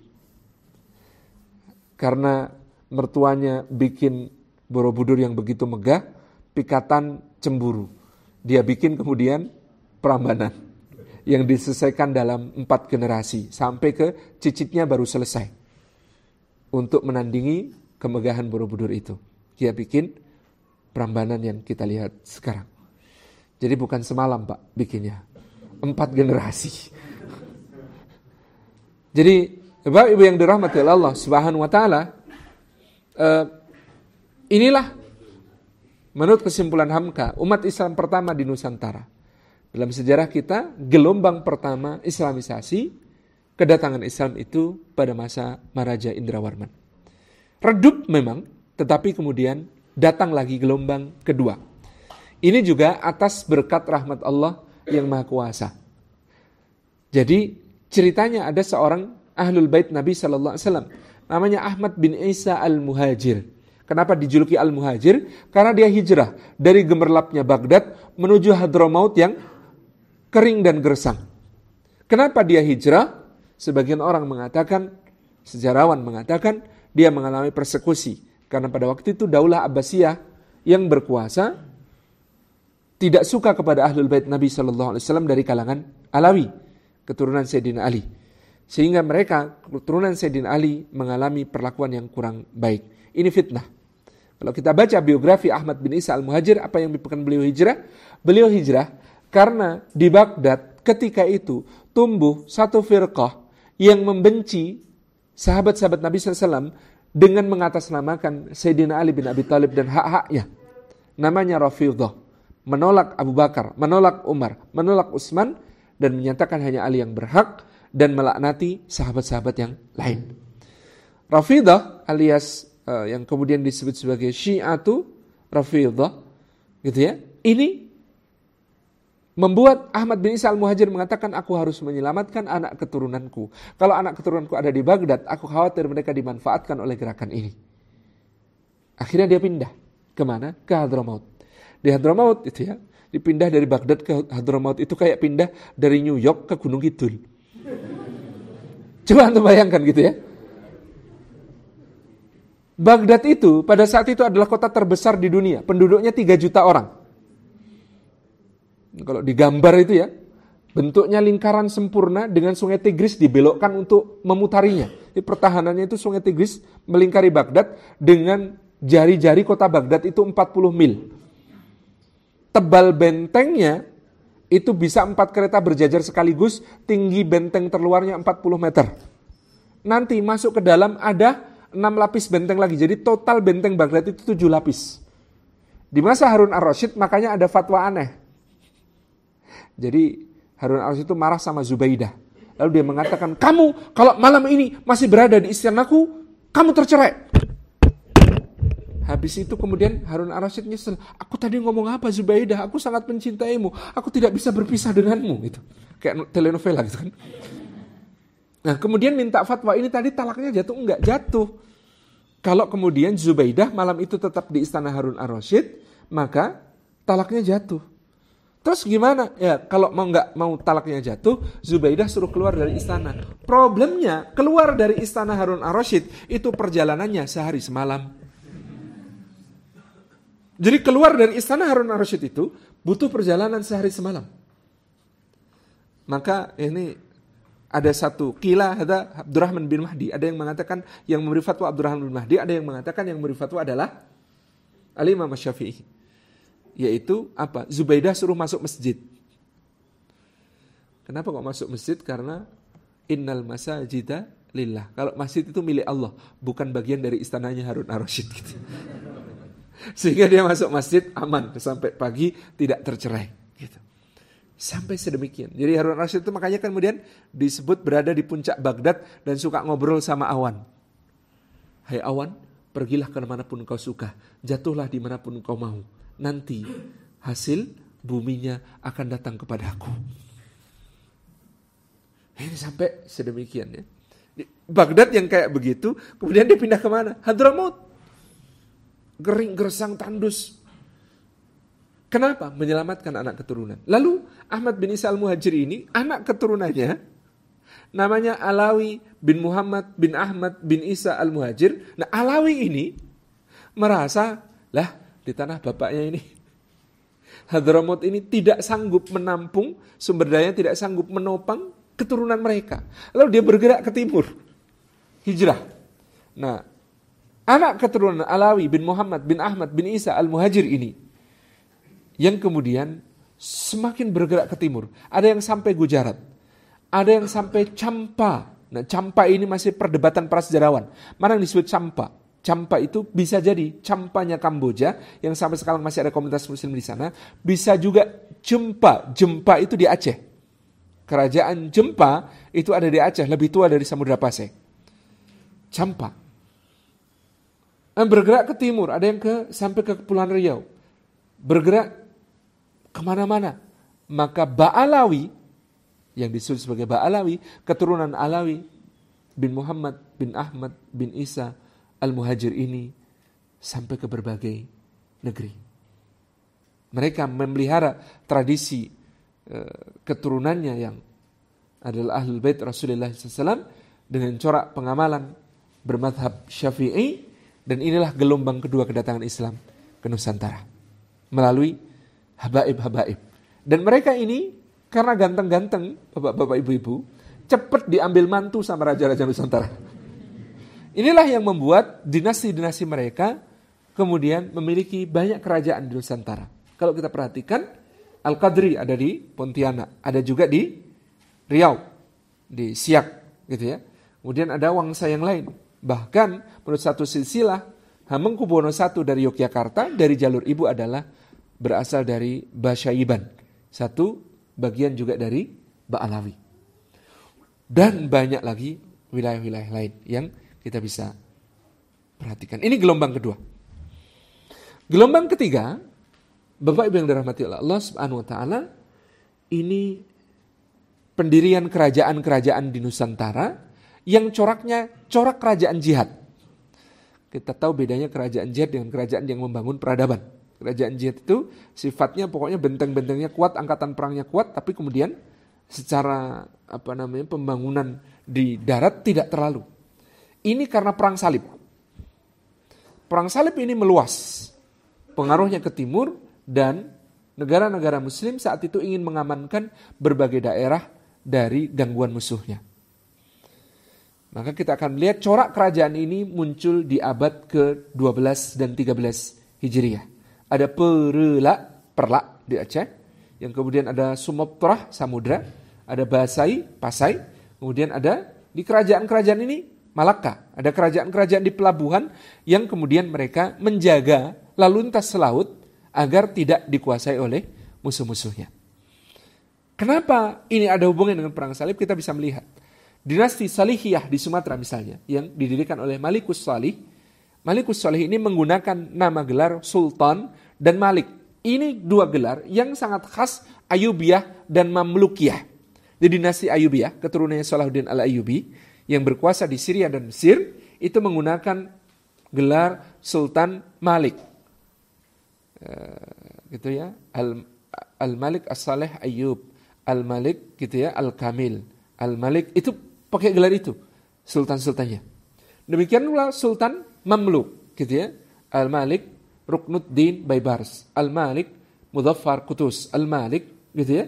Karena mertuanya bikin Borobudur yang begitu megah, Pikatan cemburu. Dia bikin kemudian Prambanan yang diselesaikan dalam 4 generasi, sampai ke cicitnya baru selesai. Untuk menandingi kemegahan Borobudur itu, dia bikin Prambanan yang kita lihat sekarang. Jadi bukan semalam Pak bikinnya, 4 generasi. Jadi Bapak Ibu yang dirahmati Allah Subhanahu wa taala, inilah menurut kesimpulan Hamka umat Islam pertama di Nusantara. Dalam sejarah kita, gelombang pertama Islamisasi, kedatangan Islam itu pada masa Maharaja Indrawarman. Redup memang, tetapi kemudian datang lagi gelombang kedua. Ini juga atas berkat rahmat Allah yang Maha Kuasa. Jadi ceritanya ada seorang Ahlul Bait Nabi SAW. Namanya Ahmad bin Isa Al-Muhajir. Kenapa dijuluki Al-Muhajir? Karena dia hijrah dari gemerlapnya Baghdad menuju Hadramaut yang kering dan gersang. Kenapa dia hijrah? Sebagian orang mengatakan, sejarawan mengatakan, dia mengalami persekusi. Karena pada waktu itu Daulah Abbasiyah yang berkuasa tidak suka kepada Ahlul Bait Nabi SAW dari kalangan Alawi, keturunan Sayyidina Ali. Sehingga mereka, keturunan Sayyidina Ali, mengalami perlakuan yang kurang baik. Ini fitnah. Kalau kita baca biografi Ahmad bin Isa Al-Muhajir, apa yang menyebabkan beliau hijrah? Beliau hijrah karena di Baghdad ketika itu tumbuh satu firqah yang membenci sahabat-sahabat Nabi SAW dengan mengatasnamakan Sayyidina Ali bin Abi Thalib dan hak-haknya. Namanya Rafidhah. Menolak Abu Bakar, menolak Umar, menolak Utsman, dan menyatakan hanya Ali yang berhak, dan melaknati sahabat-sahabat yang lain. Rafidhah alias yang kemudian disebut sebagai Syi'atu Rafidhah, gitu ya. Ini membuat Ahmad bin Isa Al-Muhajir mengatakan, aku harus menyelamatkan anak keturunanku. Kalau anak keturunanku ada di Baghdad, aku khawatir mereka dimanfaatkan oleh gerakan ini. Akhirnya dia pindah. Kemana? Ke Hadramaut. Di Hadramaut itu ya, dipindah dari Baghdad ke Hadramaut itu kayak pindah dari New York ke Gunung Kidul. Coba Anda bayangkan gitu ya. Baghdad itu pada saat itu adalah kota terbesar di dunia. Penduduknya 3 juta orang. Kalau digambar itu ya, bentuknya lingkaran sempurna dengan sungai Tigris dibelokkan untuk memutarinya. Jadi pertahanannya itu sungai Tigris melingkari Baghdad dengan jari-jari kota Baghdad itu 40 mil. Tebal bentengnya itu bisa 4 kereta berjajar sekaligus, tinggi benteng terluarnya 40 meter. Nanti masuk ke dalam ada 6 lapis benteng lagi. Jadi total benteng Baghdad itu 7 lapis. Di masa Harun ar-Rasyid makanya ada fatwa aneh. Jadi Harun ar-Rasyid itu marah sama Zubaidah. Lalu dia mengatakan, kamu kalau malam ini masih berada di istanaku, kamu tercerai. Habis itu kemudian Harun ar-Rasyid nyesel. Aku tadi ngomong apa Zubaidah? Aku sangat mencintaimu. Aku tidak bisa berpisah denganmu. Gitu. Kayak telenovela gitu kan. Nah kemudian minta fatwa, ini tadi talaknya jatuh? Enggak jatuh. Kalau kemudian Zubaidah malam itu tetap di istana Harun ar-Rasyid, maka talaknya jatuh. Terus gimana? Ya kalau nggak mau talaknya jatuh, Zubaidah suruh keluar dari istana. Problemnya keluar dari istana Harun ar-Rasyid itu perjalanannya sehari semalam. Jadi keluar dari istana Harun ar-Rasyid itu butuh perjalanan sehari semalam. Maka ini ada satu qila ada Abdurrahman bin Mahdi. Ada yang mengatakan yang memberi fatwa Abdurrahman bin Mahdi, ada yang mengatakan yang memberi fatwa adalah Al-Imam Asy-Syafi'i. Yaitu apa? Zubaidah suruh masuk masjid. Kenapa kok masuk masjid? Karena innal masajida lillah. Kalau masjid itu milik Allah, bukan bagian dari istananya Harun ar-Rasyid gitu. Sehingga dia masuk masjid aman sampai pagi, tidak tercerai gitu. Sampai sedemikian. Jadi Harun ar-Rasyid itu makanya kemudian disebut berada di puncak Baghdad dan suka ngobrol sama awan. Hai awan, pergilah kemanapun kau suka, jatuhlah dimanapun kau mau. Nanti hasil buminya akan datang kepadaku. Ini sampai sedemikian ya. Baghdad yang kayak begitu, kemudian dia pindah kemana? Hadramaut. Gering, gersang, tandus. Kenapa? Menyelamatkan anak keturunan. Lalu Ahmad bin Isa al-Muhajir ini, anak keturunannya, namanya Alawi bin Muhammad bin Ahmad bin Isa al-Muhajir. Nah Alawi ini merasa, lah di tanah bapaknya ini, Hadramaut ini tidak sanggup menampung, sumber daya tidak sanggup menopang keturunan mereka. Lalu dia bergerak ke timur, hijrah. Nah, anak keturunan Alawi bin Muhammad bin Ahmad bin Isa al-Muhajir ini, yang kemudian semakin bergerak ke timur. Ada yang sampai Gujarat, ada yang sampai Champa. Nah, Champa ini masih perdebatan para sejarawan. Mana yang disebut Champa? Champa itu bisa jadi Champanya Kamboja, yang sampai sekarang masih ada komunitas muslim di sana. Bisa juga Jempa. Jempa itu di Aceh. Kerajaan Jempa itu ada di Aceh, lebih tua dari Samudra Pasai. Champa. Bergerak ke timur, ada yang sampai ke Kepulauan Riau. Bergerak kemana-mana. Maka Ba'alawi, yang disebut sebagai Ba'alawi, keturunan Alawi bin Muhammad bin Ahmad bin Isa al-Muhajir ini, sampai ke berbagai negeri. Mereka memelihara tradisi keturunannya yang adalah Ahlul Bait Rasulullah SAW dengan corak pengamalan bermadhab Syafi'i, dan inilah gelombang kedua kedatangan Islam ke Nusantara melalui habaib-habaib. Dan mereka ini karena ganteng-ganteng, bapak-bapak ibu-ibu, cepat diambil mantu sama raja-raja Nusantara. Inilah yang membuat dinasti-dinasti mereka kemudian memiliki banyak kerajaan di Nusantara. Kalau kita perhatikan, Al-Qadri ada di Pontianak, ada juga di Riau, di Siak, gitu ya. Kemudian ada wangsa yang lain. Bahkan menurut satu silsilah, Hamengkubuwono I dari Yogyakarta, dari jalur ibu adalah berasal dari Basyaiban, satu bagian juga dari Ba'alawi. Dan banyak lagi wilayah-wilayah lain yang kita bisa perhatikan. Ini gelombang kedua. Gelombang ketiga, Bapak Ibu yang dirahmati Allah Subhanahu wa taala, ini pendirian kerajaan-kerajaan di Nusantara yang coraknya corak kerajaan jihad. Kita tahu bedanya kerajaan jihad dengan kerajaan yang membangun peradaban. Kerajaan jihad itu sifatnya pokoknya benteng-bentengnya kuat, angkatan perangnya kuat, tapi kemudian secara pembangunan di darat tidak terlalu. Ini karena perang salib. Perang salib ini meluas. Pengaruhnya ke timur, dan negara-negara muslim saat itu ingin mengamankan berbagai daerah dari gangguan musuhnya. Maka kita akan lihat corak kerajaan ini muncul di abad ke-12 dan 13 Hijriah. Ada Perlak di Aceh, yang kemudian ada Sumatera, Samudra, ada Pasai, kemudian ada di kerajaan-kerajaan ini Malaka, ada kerajaan-kerajaan di pelabuhan yang kemudian mereka menjaga lalu lintas selaut agar tidak dikuasai oleh musuh-musuhnya. Kenapa ini ada hubungan dengan perang salib? Kita bisa melihat dinasti Salihiyah di Sumatera misalnya, yang didirikan oleh Malikus Salih. Malikus Salih ini menggunakan nama gelar Sultan dan Malik. Ini dua gelar yang sangat khas Ayyubiyah dan Mamlukiyah. Di dinasti Ayyubiyah, keturunannya Salahuddin al-Ayyubi, yang berkuasa di Syria dan Mesir, itu menggunakan gelar Sultan Malik. Gitu ya, Al-Malik As-Saleh Ayyub, Al-Malik gitu ya, Al-Kamil, Al-Malik, itu pakai gelar itu sultan-sultannya. Demikian pula Sultan Mamluk gitu ya, Al-Malik Ruknuddin Baibars, Al-Malik Muzaffar Qutus, Al-Malik gitu ya,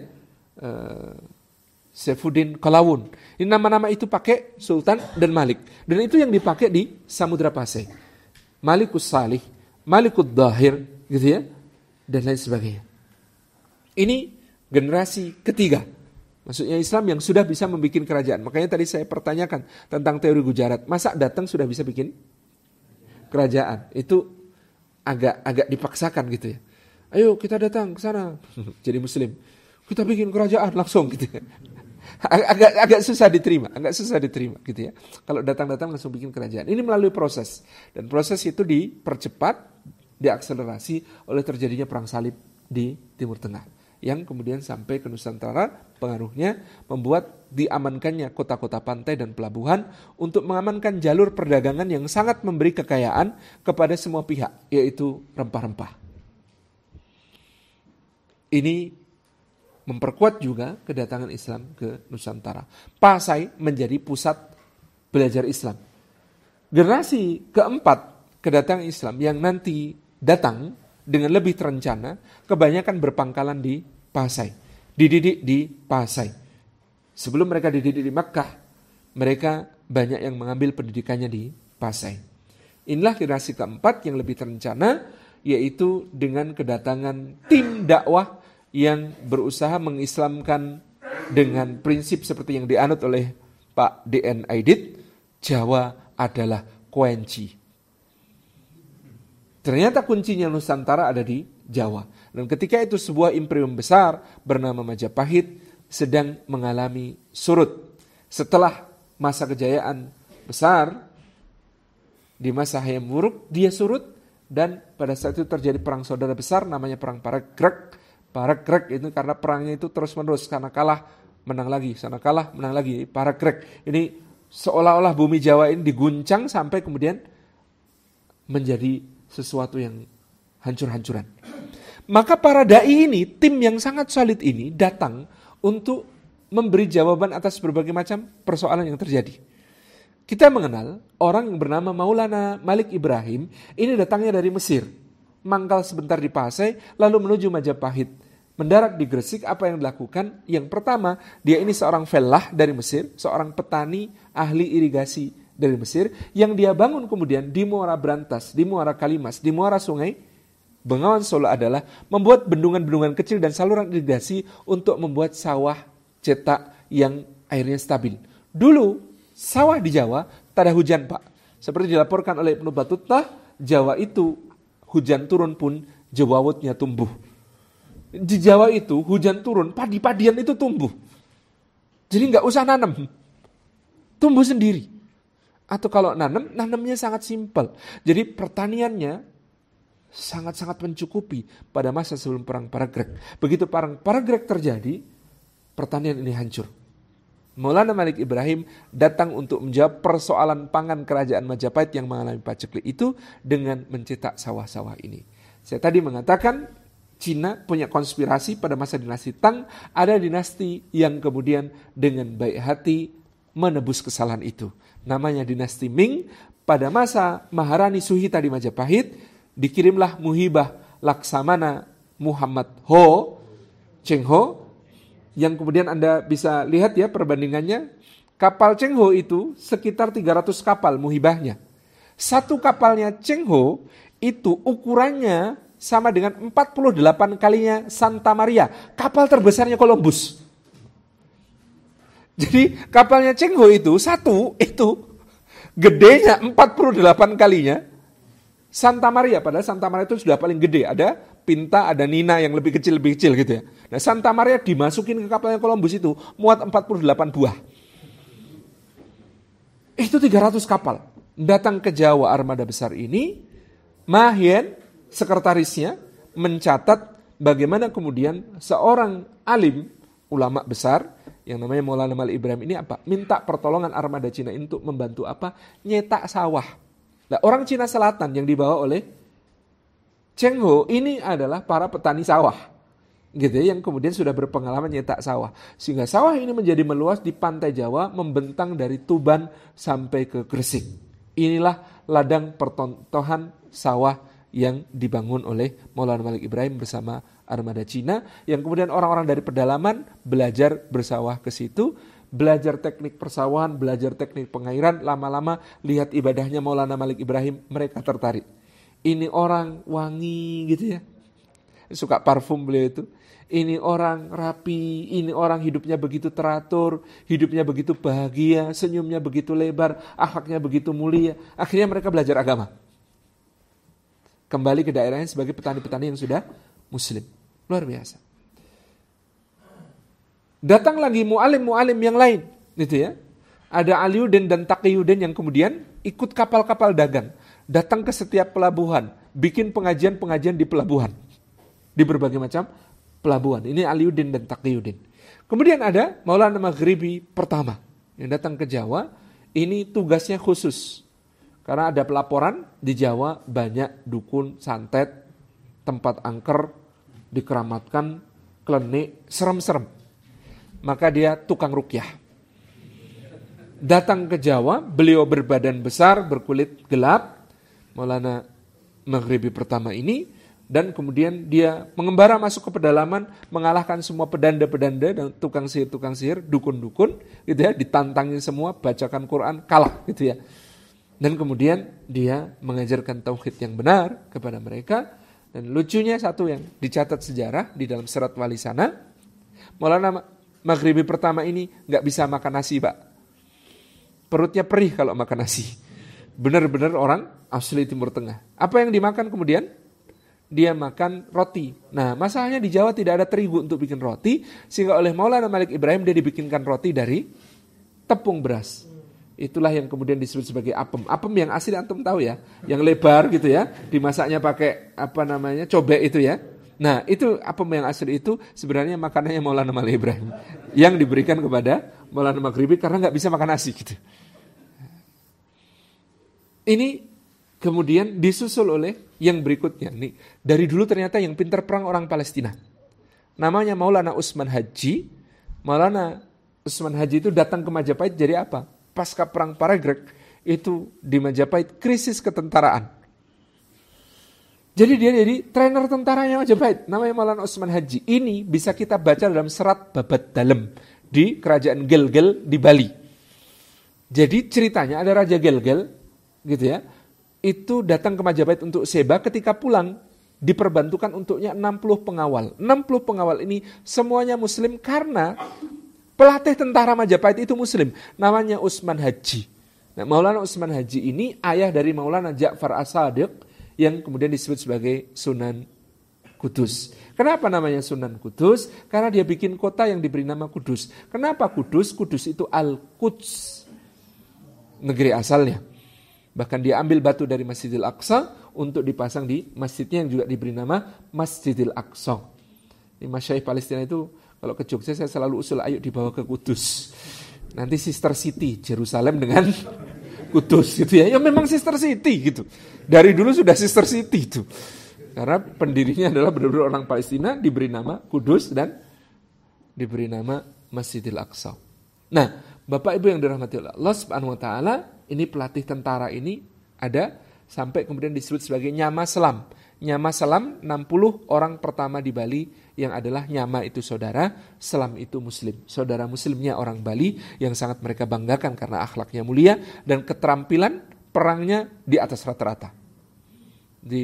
Saifuddin Qalawun. Ini nama-nama itu pakai Sultan dan Malik, dan itu yang dipakai di Samudra Pasai. Malikus Salih, Malikud Dahir gitu ya, dan lain sebagainya. Ini generasi ketiga Maksudnya Islam yang sudah bisa membuat kerajaan. Makanya tadi saya pertanyakan tentang teori Gujarat. Masa datang sudah bisa bikin kerajaan? Itu agak dipaksakan gitu ya. Ayo kita datang ke sana. Jadi Muslim. Kita bikin kerajaan langsung gitu ya. Agak susah diterima, gitu ya. Kalau datang-datang langsung bikin kerajaan. Ini melalui proses, dan proses itu dipercepat, diakselerasi oleh terjadinya perang salib di Timur Tengah, yang kemudian sampai ke Nusantara. Pengaruhnya membuat diamankannya kota-kota pantai dan pelabuhan untuk mengamankan jalur perdagangan yang sangat memberi kekayaan kepada semua pihak, yaitu rempah-rempah. Ini memperkuat juga kedatangan Islam ke Nusantara. Pasai menjadi pusat belajar Islam. Generasi keempat kedatangan Islam yang nanti datang dengan lebih terencana, kebanyakan berpangkalan di Pasai. Dididik di Pasai. Sebelum mereka dididik di Makkah, mereka banyak yang mengambil pendidikannya di Pasai. Inilah generasi keempat yang lebih terencana, yaitu dengan kedatangan tim dakwah yang berusaha mengislamkan dengan prinsip seperti yang dianut oleh Pak D.N. Aidit, Jawa adalah kunci. Ternyata kuncinya Nusantara ada di Jawa. Dan ketika itu sebuah imperium besar bernama Majapahit sedang mengalami surut. Setelah masa kejayaan besar, di masa Hayam Wuruk dia surut, dan pada saat itu terjadi perang saudara besar namanya Perang Paragrek. Paragrek itu karena perangnya itu terus-menerus, karena kalah menang lagi, sana kalah menang lagi. Paragrek ini seolah-olah bumi Jawa ini diguncang sampai kemudian menjadi sesuatu yang hancur-hancuran. Maka para dai ini, tim yang sangat solid ini datang untuk memberi jawaban atas berbagai macam persoalan yang terjadi. Kita mengenal orang yang bernama Maulana Malik Ibrahim, ini datangnya dari Mesir. Mangkal sebentar di Pasai, lalu menuju Majapahit. Mendarat di Gresik, apa yang dilakukan? Yang pertama, dia ini seorang fellah dari Mesir, seorang petani ahli irigasi dari Mesir, yang dia bangun kemudian di Muara Brantas, di Muara Kalimas, di Muara Sungai Bengawan Solo adalah membuat bendungan-bendungan kecil dan saluran irigasi untuk membuat sawah cetak yang airnya stabil. Dulu, sawah di Jawa tak ada hujan, Pak. Seperti dilaporkan oleh Ibnu Battuta, Jawa itu hujan turun pun jewawutnya tumbuh. Di Jawa itu hujan turun, padi-padian itu tumbuh. Jadi nggak usah nanam, tumbuh sendiri. Atau kalau nanamnya sangat simpel. Jadi pertaniannya sangat-sangat mencukupi pada masa sebelum perang Paragrek. Begitu perang Paragrek terjadi, pertanian ini hancur. Maulana Malik Ibrahim datang untuk menjawab persoalan pangan kerajaan Majapahit yang mengalami paceklik itu dengan mencetak sawah-sawah ini. Saya tadi mengatakan Cina punya konspirasi pada masa dinasti Tang, ada dinasti yang kemudian dengan baik hati menebus kesalahan itu. Namanya dinasti Ming. Pada masa Maharani Suhita di Majapahit, dikirimlah Muhibah Laksamana Muhammad Ho, Cheng Ho, yang kemudian Anda bisa lihat ya perbandingannya. Kapal Cheng Ho itu sekitar 300 kapal muhibahnya. Satu kapalnya Cheng Ho itu ukurannya sama dengan 48 kalinya Santa Maria, kapal terbesarnya Columbus. Jadi kapalnya Cheng Ho itu satu, itu gedenya 48 kalinya Santa Maria. Padahal Santa Maria itu sudah paling gede. Ada Pinta, ada Nina yang lebih kecil gitu ya. Nah Santa Maria dimasukin ke kapalnya Columbus itu muat 48 buah. Itu 300 kapal. Datang ke Jawa armada besar ini, Mahien sekretarisnya mencatat bagaimana kemudian seorang alim ulama besar yang namanya Maulana Malik Ibrahim ini minta pertolongan armada Cina untuk membantu nyetak sawah. Nah, orang Cina Selatan yang dibawa oleh Cheng Ho ini adalah para petani sawah, gitu ya, yang kemudian sudah berpengalaman nyetak sawah, sehingga sawah ini menjadi meluas di pantai Jawa, membentang dari Tuban sampai ke Gresik. Inilah ladang pertontohan sawah yang dibangun oleh Maulana Malik Ibrahim bersama armada Cina, yang kemudian orang-orang dari pedalaman belajar bersawah ke situ, belajar teknik persawahan, belajar teknik pengairan, lama-lama lihat ibadahnya Maulana Malik Ibrahim, mereka tertarik. Ini orang wangi gitu ya. suka parfum beliau itu. Ini orang rapi, ini orang hidupnya begitu teratur, hidupnya begitu bahagia, senyumnya begitu lebar, akhlaknya begitu mulia. Akhirnya mereka belajar agama. Kembali ke daerahnya sebagai petani-petani yang sudah muslim. Luar biasa. Datang lagi mu'alim-mu'alim yang lain. Gitu ya. Ada Aliuddin dan Taqiyuddin yang kemudian ikut kapal-kapal dagang. Datang ke setiap pelabuhan. Bikin pengajian-pengajian di pelabuhan. Di berbagai macam pelabuhan. Ini Aliuddin dan Taqiyuddin. Kemudian ada Maulana Maghribi pertama yang datang ke Jawa. Ini tugasnya khusus. Karena ada pelaporan di Jawa banyak dukun, santet, tempat angker, dikeramatkan, klinik, serem-serem. Maka dia tukang ruqyah. Datang ke Jawa, beliau berbadan besar, berkulit gelap, Maulana Maghribi pertama ini, dan kemudian dia mengembara masuk ke pedalaman, mengalahkan semua pedanda-pedanda dan tukang sihir, dukun-dukun, gitu ya, ditantangin semua, bacakan Quran, kalah, gitu ya. Dan kemudian dia mengajarkan tauhid yang benar kepada mereka. Dan lucunya satu yang dicatat sejarah di dalam Serat Wali Sana, Maulana Maghribi pertama ini nggak bisa makan nasi, Pak. Perutnya perih kalau makan nasi. Benar-benar orang asli Timur Tengah. Apa yang dimakan kemudian? Dia makan roti. Nah, masalahnya di Jawa tidak ada terigu untuk bikin roti, sehingga oleh Maulana Malik Ibrahim dia dibikinkan roti dari tepung beras. Itulah yang kemudian disebut sebagai apem. Apem yang asli antum tahu ya, yang lebar gitu ya, dimasaknya pakai cobek itu ya. Nah, itu apem yang asli itu sebenarnya makanannya Maulana Malik Ibrahim yang diberikan kepada Maulana Maghribi karena nggak bisa makan nasi gitu. Ini kemudian disusul oleh yang berikutnya. Nih, dari dulu ternyata yang pintar perang orang Palestina. Namanya Maulana Usman Haji. Maulana Usman Haji itu datang ke Majapahit jadi apa? Pasca perang Paragreg itu di Majapahit krisis ketentaraan. Jadi dia jadi trainer tentaranya Majapahit. Namanya Maulana Usman Haji. Ini bisa kita baca dalam serat Babat Dalem di kerajaan Gelgel di Bali. Jadi ceritanya ada Raja Gelgel gitu ya. Itu datang ke Majapahit untuk seba, ketika pulang diperbantukan untuknya 60 pengawal. 60 pengawal ini semuanya muslim karena pelatih tentara Majapahit itu muslim. Namanya Usman Haji. Nah, Maulana Usman Haji ini ayah dari Maulana Ja'far As-Sadiq yang kemudian disebut sebagai Sunan Kudus. Kenapa namanya Sunan Kudus? Karena dia bikin kota yang diberi nama Kudus. Kenapa Kudus? Kudus itu Al-Quds, negeri asalnya. Bahkan dia ambil batu dari Masjidil Aqsa untuk dipasang di masjidnya yang juga diberi nama Masjidil Aqsa. Ini Masyaikh Palestina itu kalau ke Jogja saya selalu usul ayo dibawa ke Kudus. Nanti sister city Jerusalem dengan Kudus gitu ya. Ya memang sister city gitu. Dari dulu sudah sister city itu. Karena pendirinya adalah benar-benar orang Palestina, diberi nama Kudus dan diberi nama Masjidil Aqsa. Nah, Bapak Ibu yang dirahmati Allah Subhanahu wa taala, ini pelatih tentara ini ada sampai kemudian disebut sebagai Nyama Selam. Nyama Selam 60 orang pertama di Bali yang adalah Nyama itu saudara, Selam itu muslim. Saudara muslimnya orang Bali yang sangat mereka banggakan karena akhlaknya mulia dan keterampilan perangnya di atas rata-rata. Di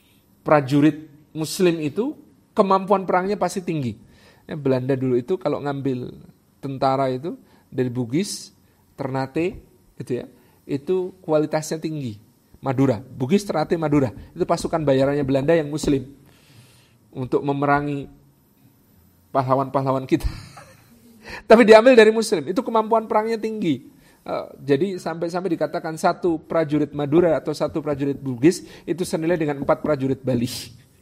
prajurit muslim itu kemampuan perangnya pasti tinggi. Belanda dulu itu kalau ngambil tentara itu dari Bugis, Ternate gitu ya. Itu kualitasnya tinggi. Madura, Bugis, Ternate, Madura. Itu pasukan bayarannya Belanda yang muslim. Untuk memerangi pahlawan-pahlawan kita. Tapi diambil dari muslim. Itu kemampuan perangnya tinggi. Jadi sampai-sampai dikatakan satu prajurit Madura atau satu prajurit Bugis itu senilai dengan 4 prajurit Bali.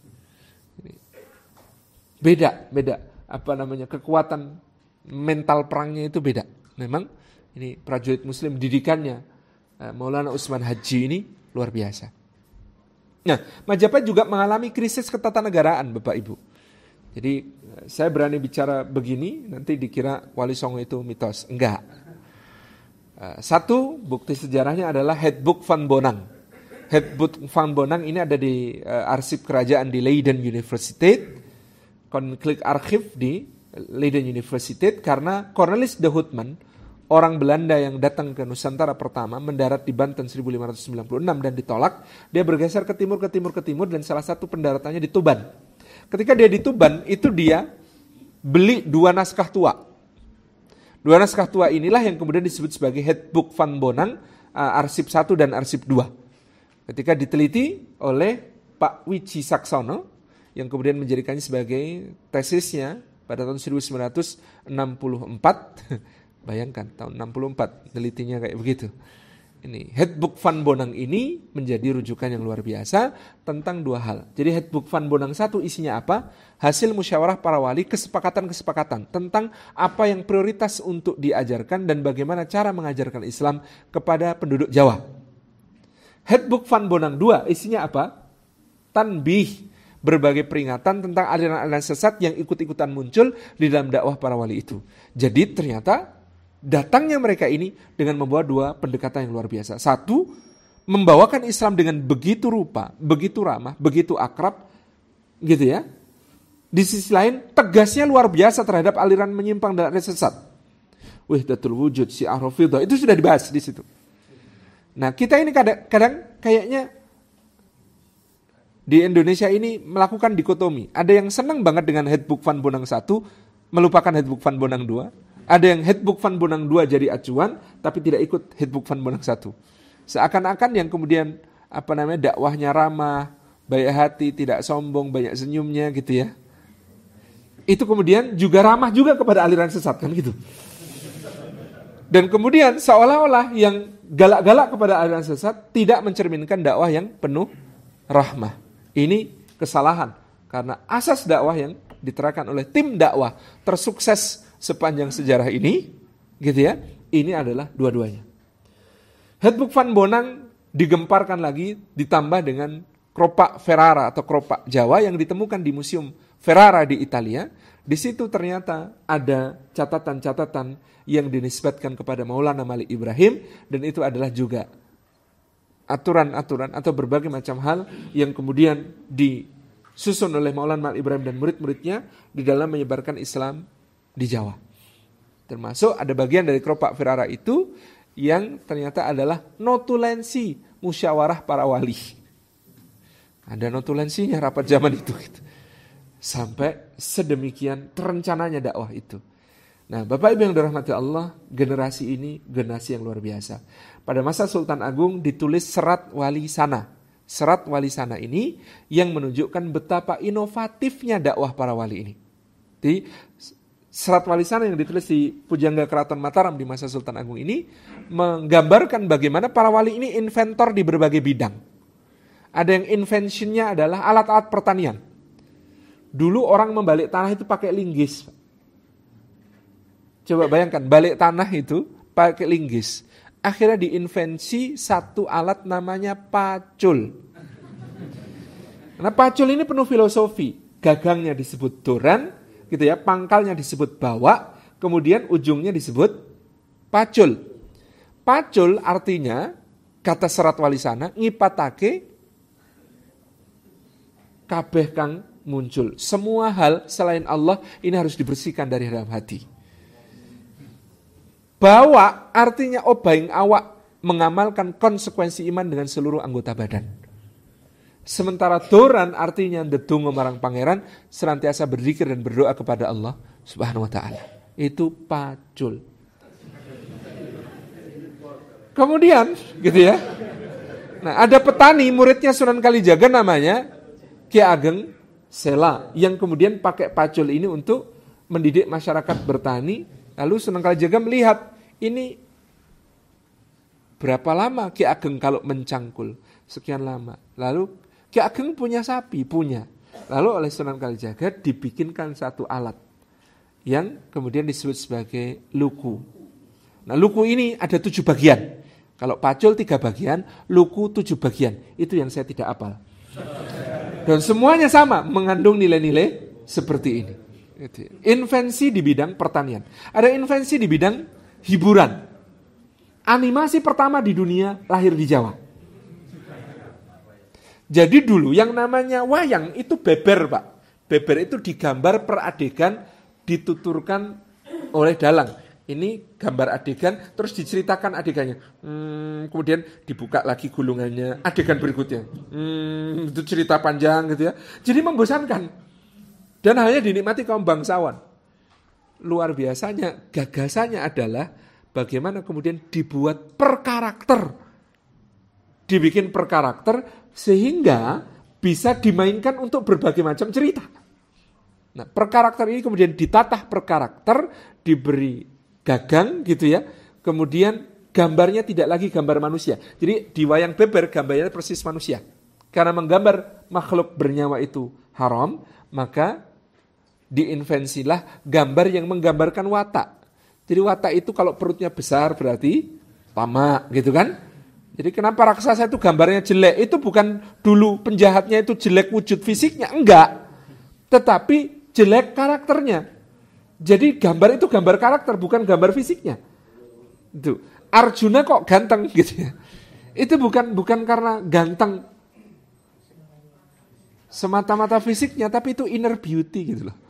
Beda. Kekuatan mental perangnya itu beda. Memang ini prajurit muslim didikannya Maulana Usman Haji ini luar biasa. Nah, Majapahit juga mengalami krisis ketatanegaraan Bapak Ibu. Jadi saya berani bicara begini nanti dikira Wali Songo itu mitos. Enggak. Satu bukti sejarahnya adalah Headbook Van Bonang. Headbook Van Bonang ini ada di arsip kerajaan di Leiden Universiteit. Koninklijk Archief di Leiden Universiteit karena Cornelis de Houtman, orang Belanda yang datang ke Nusantara pertama, mendarat di Banten 1596 dan ditolak. Dia bergeser ke timur dan salah satu pendaratannya di Tuban. Ketika dia di Tuban, itu dia beli 2 naskah tua. 2 naskah tua inilah yang kemudian disebut sebagai Handboek van Bonang, arsip 1 dan arsip 2. Ketika diteliti oleh Pak Wiji Saksono, yang kemudian menjadikannya sebagai tesisnya pada tahun 1964. Bayangkan, tahun 64 telitinya kayak begitu. Ini Handboek van Bonang ini menjadi rujukan yang luar biasa tentang 2 hal. Jadi Handboek van Bonang 1 isinya apa? Hasil musyawarah para wali, kesepakatan-kesepakatan tentang apa yang prioritas untuk diajarkan dan bagaimana cara mengajarkan Islam kepada penduduk Jawa. Handboek van Bonang 2 isinya apa? Tanbih, berbagai peringatan tentang aliran-aliran sesat yang ikut-ikutan muncul di dalam dakwah para wali itu. Jadi ternyata datangnya mereka ini dengan membawa 2 pendekatan yang luar biasa. 1, membawakan Islam dengan begitu rupa, begitu ramah, begitu akrab, gitu ya. Di sisi lain, tegasnya luar biasa terhadap aliran menyimpang dan aliran sesat. Wahdatul wujud, syiar Rafidhah, itu sudah dibahas di situ. Nah, kita ini kadang kayaknya di Indonesia ini melakukan dikotomi. Ada yang senang banget dengan Handboek van Bonang 1, melupakan Handboek van Bonang 2. Ada yang Handboek van Bonang 2 jadi acuan, tapi tidak ikut Handboek van Bonang 1. Seakan-akan yang kemudian dakwahnya ramah, baik hati, tidak sombong, banyak senyumnya gitu ya. Itu kemudian juga ramah juga kepada aliran sesat kan gitu. Dan kemudian seolah-olah yang galak-galak kepada aliran sesat tidak mencerminkan dakwah yang penuh rahmah. Ini kesalahan karena asas dakwah yang diterapkan oleh tim dakwah tersukses sepanjang sejarah ini, gitu ya. Ini adalah dua-duanya. Handboek van Bonang digemparkan lagi ditambah dengan keropak Ferrara atau keropak Jawa yang ditemukan di Museum Ferrara di Italia. Di situ ternyata ada catatan-catatan yang dinisbatkan kepada Maulana Malik Ibrahim, dan itu adalah juga aturan-aturan atau berbagai macam hal yang kemudian disusun oleh Maulana Malik Ibrahim dan murid-muridnya di dalam menyebarkan Islam di Jawa. Termasuk ada bagian dari keropak Ferrara itu yang ternyata adalah notulensi musyawarah para wali. Ada notulensinya rapat zaman itu gitu. Sampai sedemikian terencananya dakwah itu. Nah, Bapak Ibu yang dirahmati Allah, generasi ini generasi yang luar biasa. Pada masa Sultan Agung ditulis Serat Wali Sana. Serat Wali Sana ini yang menunjukkan betapa inovatifnya dakwah para wali ini. Di Serat Wali Sana yang ditulis di Pujangga Keraton Mataram di masa Sultan Agung ini menggambarkan bagaimana para wali ini inventor di berbagai bidang. Ada yang inventionnya adalah alat-alat pertanian. Dulu orang membalik tanah itu pakai linggis. Coba bayangkan, balik tanah itu pakai linggis. Akhirnya diinvensi satu alat namanya pacul. Nah, pacul ini penuh filosofi. Gagangnya disebut doran, gitu ya, pangkalnya disebut bawa, kemudian ujungnya disebut pacul. Pacul artinya, kata Serat Wali Sana, ngipatake kabeh kang muncul. Semua hal selain Allah ini harus dibersihkan dari dalam hati. Bawa artinya obaing awak, mengamalkan konsekuensi iman dengan seluruh anggota badan. Sementara doran artinya ndedonga marang pangeran, senantiasa berzikir dan berdoa kepada Allah Subhanahu wa taala. Itu pacul. Kemudian, gitu ya. Nah, ada petani muridnya Sunan Kalijaga namanya Ki Ageng Sela yang kemudian pakai pacul ini untuk mendidik masyarakat bertani. Lalu Sunan Kalijaga melihat ini berapa lama Ki Ageng kalau mencangkul? Sekian lama. Lalu Ki Ageng punya sapi, punya. Lalu oleh Sunan Kalijaga dibikinkan satu alat yang kemudian disebut sebagai luku. Nah, luku ini ada 7 bagian. Kalau pacul 3 bagian, luku 7 bagian. Itu yang saya tidak hafal. Dan semuanya sama, mengandung nilai-nilai seperti ini. Invensi di bidang pertanian. Ada invensi di bidang hiburan. Animasi pertama di dunia lahir di Jawa. Jadi dulu yang namanya wayang itu beber, Pak. Beber itu digambar per adegan, dituturkan oleh dalang. Ini gambar adegan, terus diceritakan adegannya. Kemudian dibuka lagi gulungannya, adegan berikutnya. Itu cerita panjang gitu ya. Jadi membosankan. Dan hanya dinikmati kaum bangsawan. Luar biasanya, gagasannya adalah bagaimana kemudian dibuat per karakter. Dibikin per karakter sehingga bisa dimainkan untuk berbagai macam cerita. Nah, per karakter ini kemudian ditatah per karakter, diberi gagang gitu ya. Kemudian gambarnya tidak lagi gambar manusia. Jadi di wayang beber gambarnya persis manusia. Karena menggambar makhluk bernyawa itu haram, maka diinvensilah gambar yang menggambarkan watak. Jadi watak itu kalau perutnya besar berarti tamak gitu kan. Jadi kenapa raksasa itu gambarnya jelek? Itu bukan dulu penjahatnya itu jelek wujud fisiknya, enggak. Tetapi jelek karakternya. Jadi gambar itu gambar karakter, bukan gambar fisiknya. Itu Arjuna kok ganteng gitu ya. Itu bukan karena ganteng semata-mata fisiknya, tapi itu inner beauty gitu loh.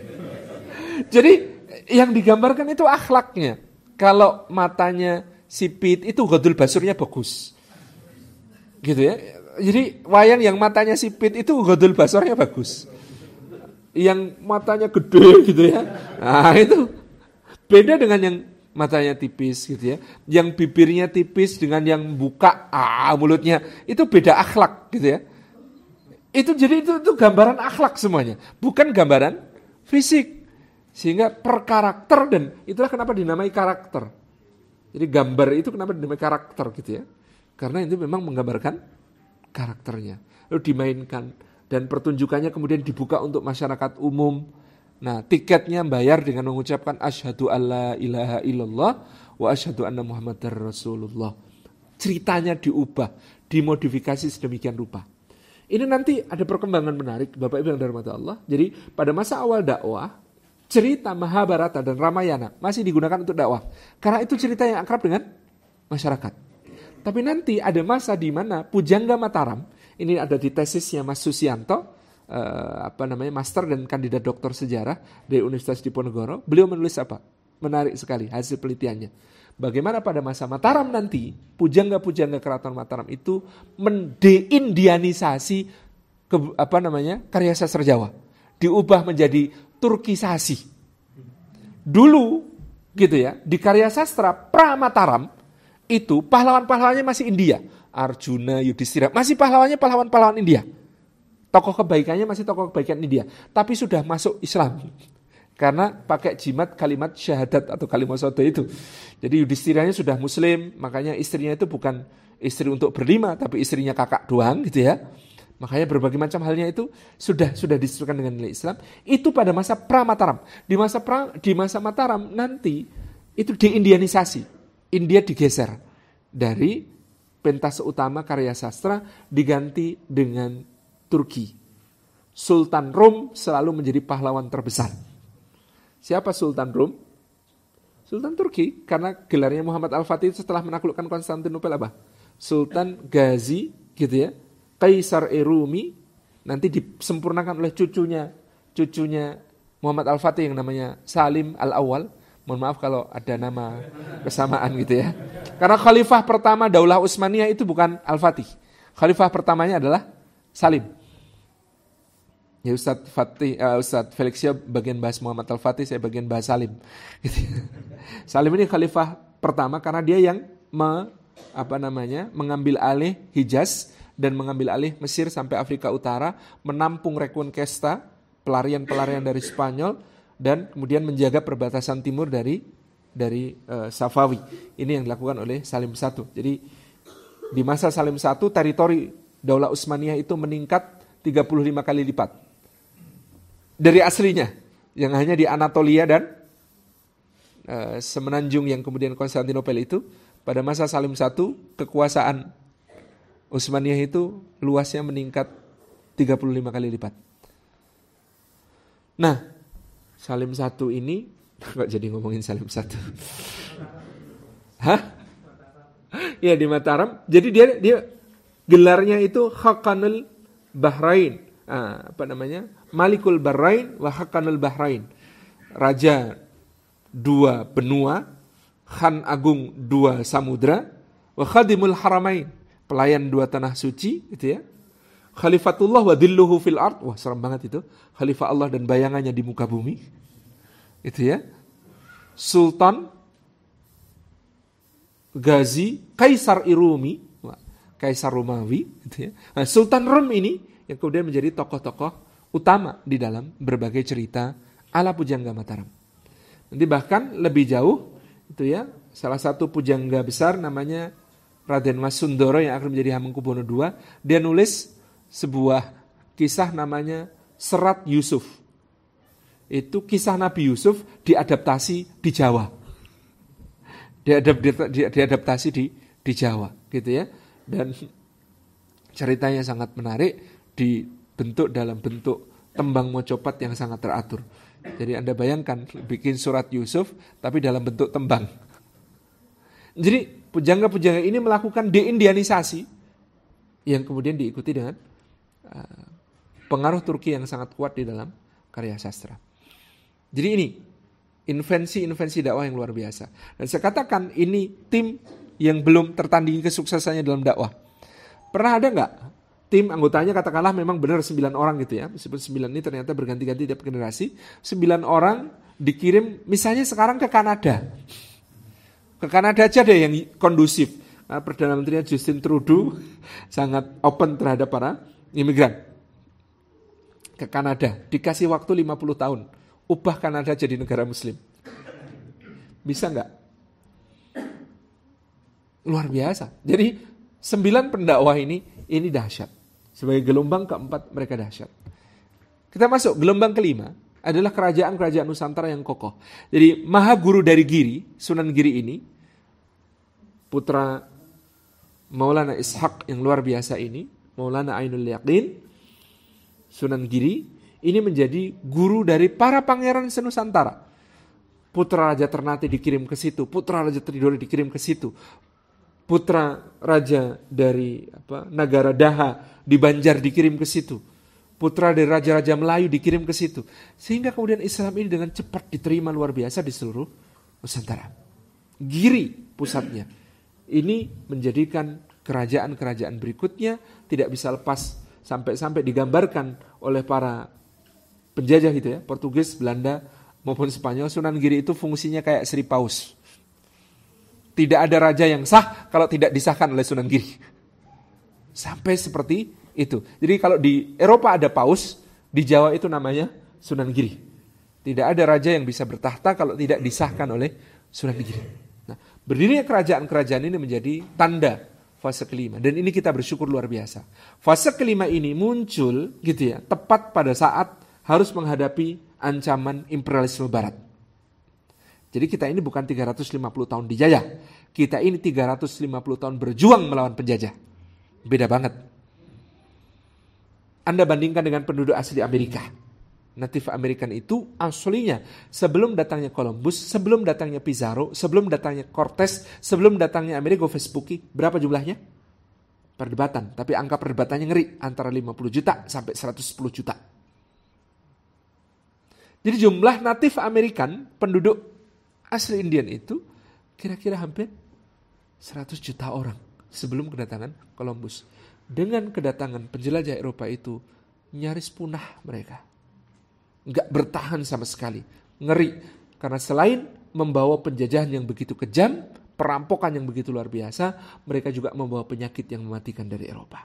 Jadi yang digambarkan itu akhlaknya. Kalau matanya sipit itu ghodul basurnya bagus. Gitu ya. Jadi wayang yang matanya sipit itu ghodul basurnya bagus. Yang matanya gede gitu ya. Nah itu beda dengan yang matanya tipis gitu ya. Yang bibirnya tipis dengan yang buka mulutnya. Itu beda akhlak gitu ya. Itu jadi itu gambaran akhlak semuanya. Bukan gambaran fisik. Sehingga per karakter dan itulah kenapa dinamai karakter. Jadi gambar itu kenapa dinamai karakter gitu ya. Karena itu memang menggambarkan karakternya. Lalu dimainkan. Dan pertunjukannya kemudian dibuka untuk masyarakat umum. Nah, tiketnya bayar dengan mengucapkan asyhadu alla ilaha illallah wa asyhadu anna muhammadar rasulullah. Ceritanya diubah, dimodifikasi sedemikian rupa. Ini nanti ada perkembangan menarik Bapak Ibu yang dirahmati Allah. Jadi pada masa awal dakwah, cerita Mahabharata dan Ramayana masih digunakan untuk dakwah. Karena itu cerita yang akrab dengan masyarakat. Tapi nanti ada masa di mana Pujangga Mataram, ini ada di tesisnya Mas Susianto, master dan kandidat doktor sejarah dari Universitas Diponegoro. Beliau menulis apa? Menarik sekali hasil penelitiannya. Bagaimana pada masa Mataram nanti pujangga-pujangga keraton Mataram itu mendeindianisasi karya sastra Jawa, diubah menjadi Turkisasi. Dulu gitu ya, di karya sastra pra-Mataram itu pahlawan-pahlawannya masih India. Arjuna, Yudhistira, masih pahlawan-pahlawan India. Tokoh kebaikannya masih tokoh kebaikan India, tapi sudah masuk Islam. Karena pakai jimat kalimat syahadat atau kalimat sodo itu. Jadi Yudhistiranya sudah muslim, makanya istrinya itu bukan istri untuk berlima, tapi istrinya kakak doang gitu ya. Makanya berbagai macam halnya itu sudah disesuaikan dengan nilai Islam. Itu pada masa pra-Mataram. Di masa Mataram nanti itu diindianisasi. India digeser dari pentas utama karya sastra diganti dengan Turki. Sultan Rom selalu menjadi pahlawan terbesar. Siapa Sultan Rom? Sultan Turki, karena gelarnya Muhammad Al-Fatih setelah menaklukkan Konstantinopel apa? Sultan Ghazi gitu ya. Kaisar Rumi nanti disempurnakan oleh cucunya Muhammad Al-Fatih yang namanya Salim Al-Awwal. Mohon maaf kalau ada nama kesamaan gitu ya. Karena khalifah pertama Daulah Utsmaniyah itu bukan Al-Fatih. Khalifah pertamanya adalah Salim. Ya Ustadz Felixia bagian bahas Muhammad Al-Fatih, saya bagian bahas Salim. Gitu. Salim ini khalifah pertama karena dia yang mengambil alih Hijaz dan mengambil alih Mesir sampai Afrika Utara, menampung Reconquista, pelarian-pelarian dari Spanyol, dan kemudian menjaga perbatasan timur dari Safawi. Ini yang dilakukan oleh Salim I. Jadi di masa Salim I, teritori Daulah Utsmaniyah itu meningkat 35 kali lipat dari aslinya, yang hanya di Anatolia dan semenanjung yang kemudian Konstantinopel itu. Pada masa Salim I, kekuasaan Utsmaniyah itu luasnya meningkat 35 kali lipat. Nah, Salim I ini, kok jadi ngomongin Salim I? Hah? Ya di Mataram. Jadi dia gelarnya itu Haqqanul Bahrain. Malikul Bahrain wa Haqqanul Bahrain. Raja dua benua, Khan Agung dua samudra, wa Khadimul Haramain. Pelayan dua tanah suci gitu ya. Khalifatullah wa dhilluhu fil ard. Wah, serem banget itu. Khalifah Allah dan bayangannya di muka bumi. Itu ya. Sultan Ghazi, Kaisar Irumi, Kaisar Romawi, gitu ya. Nah, Sultan Rum ini yang kemudian menjadi tokoh-tokoh utama di dalam berbagai cerita ala Pujangga Mataram. Nanti bahkan lebih jauh, itu ya, salah satu pujangga besar namanya Raden Mas Sundoro yang akan menjadi Hamengkubuwono II, dia nulis sebuah kisah namanya Serat Yusuf. Itu kisah Nabi Yusuf diadaptasi di Jawa. Diadaptasi di Jawa, gitu ya. Dan ceritanya sangat menarik, dibentuk dalam bentuk tembang mocopat yang sangat teratur. Jadi Anda bayangkan bikin surat Yusuf tapi dalam bentuk tembang. Jadi pujangga-pujangga ini melakukan deindianisasi yang kemudian diikuti dengan pengaruh Turki yang sangat kuat di dalam karya sastra. Jadi ini invensi dakwah yang luar biasa. Dan saya katakan ini tim yang belum tertandingi kesuksesannya dalam dakwah. Pernah ada nggak tim anggotanya katakanlah memang benar 9 orang gitu ya. Meskipun 9 ini ternyata berganti-ganti tiap generasi. 9 orang dikirim misalnya sekarang ke Kanada. Ke Kanada aja deh yang kondusif. Nah, Perdana Menterinya Justin Trudeau sangat open terhadap para imigran. Ke Kanada. Dikasih waktu 50 tahun. Ubah Kanada jadi negara muslim. Bisa nggak? Luar biasa. Jadi 9 pendakwah ini dahsyat. Sebagai gelombang keempat mereka dahsyat. Kita masuk gelombang kelima adalah kerajaan-kerajaan Nusantara yang kokoh. Jadi Maha Guru dari Giri, Sunan Giri ini, putra Maulana Ishaq yang luar biasa ini, Maulana Ainul Yaqin, Sunan Giri, ini menjadi guru dari para pangeran senusantara. Putra Raja Ternate dikirim ke situ, putra Raja Tridoro dikirim ke situ, putra Raja dari Nagara Daha di Banjar dikirim ke situ, putra dari Raja-Raja Melayu dikirim ke situ. Sehingga kemudian Islam ini dengan cepat diterima luar biasa di seluruh Nusantara. Giri pusatnya. Ini menjadikan kerajaan-kerajaan berikutnya tidak bisa lepas sampai digambarkan oleh para penjajah gitu ya, Portugis, Belanda maupun Spanyol. Sunan Giri itu fungsinya kayak Sri Paus. Tidak ada raja yang sah kalau tidak disahkan oleh Sunan Giri. Sampai seperti itu. Jadi kalau di Eropa ada paus, di Jawa itu namanya Sunan Giri. Tidak ada raja yang bisa bertahta kalau tidak disahkan oleh Sunan Giri. Nah, berdirinya kerajaan-kerajaan ini menjadi tanda fase kelima. Dan ini kita bersyukur luar biasa. Fase kelima ini muncul gitu ya, tepat pada saat harus menghadapi ancaman imperialisme barat. Jadi kita ini bukan 350 tahun dijajah. Kita ini 350 tahun berjuang melawan penjajah. Beda banget. Anda bandingkan dengan penduduk asli Amerika. Native American itu aslinya sebelum datangnya Columbus, sebelum datangnya Pizarro, sebelum datangnya Cortez, sebelum datangnya Amerigo Vespucci, berapa jumlahnya? Perdebatan, tapi angka perdebatannya ngeri, antara 50 juta sampai 110 juta. Jadi jumlah Native American, penduduk asli Indian itu kira-kira hampir 100 juta orang sebelum kedatangan Columbus. Dengan kedatangan penjelajah Eropa itu nyaris punah mereka. Nggak bertahan sama sekali. Ngeri. Karena selain membawa penjajahan yang begitu kejam, perampokan yang begitu luar biasa, mereka juga membawa penyakit yang mematikan dari Eropa.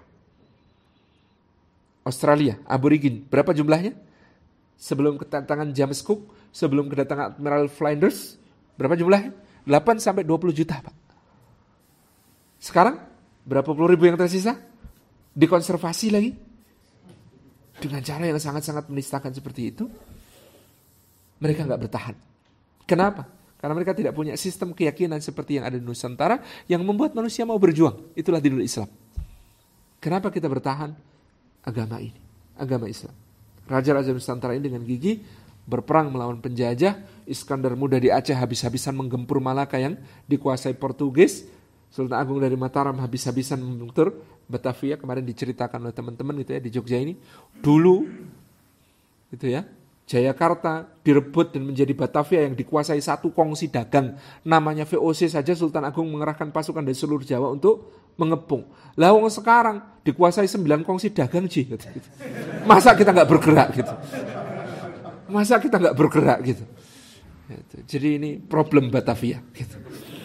Australia, aborigin, berapa jumlahnya? Sebelum kedatangan James Cook, sebelum kedatangan Admiral Flinders, berapa jumlahnya? 8 sampai 20 juta, Pak. Sekarang berapa puluh ribu yang tersisa? Dikonservasi lagi. Dengan cara yang sangat-sangat menistakan seperti itu, mereka nggak bertahan. Kenapa? Karena mereka tidak punya sistem keyakinan seperti yang ada di Nusantara yang membuat manusia mau berjuang. Itulah dinul Islam. Kenapa kita bertahan? Agama ini, agama Islam. Raja-raja Nusantara ini dengan gigih berperang melawan penjajah. Iskandar Muda di Aceh habis-habisan menggempur Malaka yang dikuasai Portugis. Sultan Agung dari Mataram habis-habisan membentur Batavia, kemarin diceritakan oleh teman-teman gitu ya di Jogja ini. Dulu gitu ya, Jayakarta direbut dan menjadi Batavia yang dikuasai satu kongsi dagang namanya VOC saja, Sultan Agung mengerahkan pasukan dari seluruh Jawa untuk mengepung. Lah wong sekarang dikuasai 9 kongsi dagang gitu. Masa kita nggak bergerak gitu? Masa kita nggak bergerak gitu? Jadi ini problem Batavia gitu.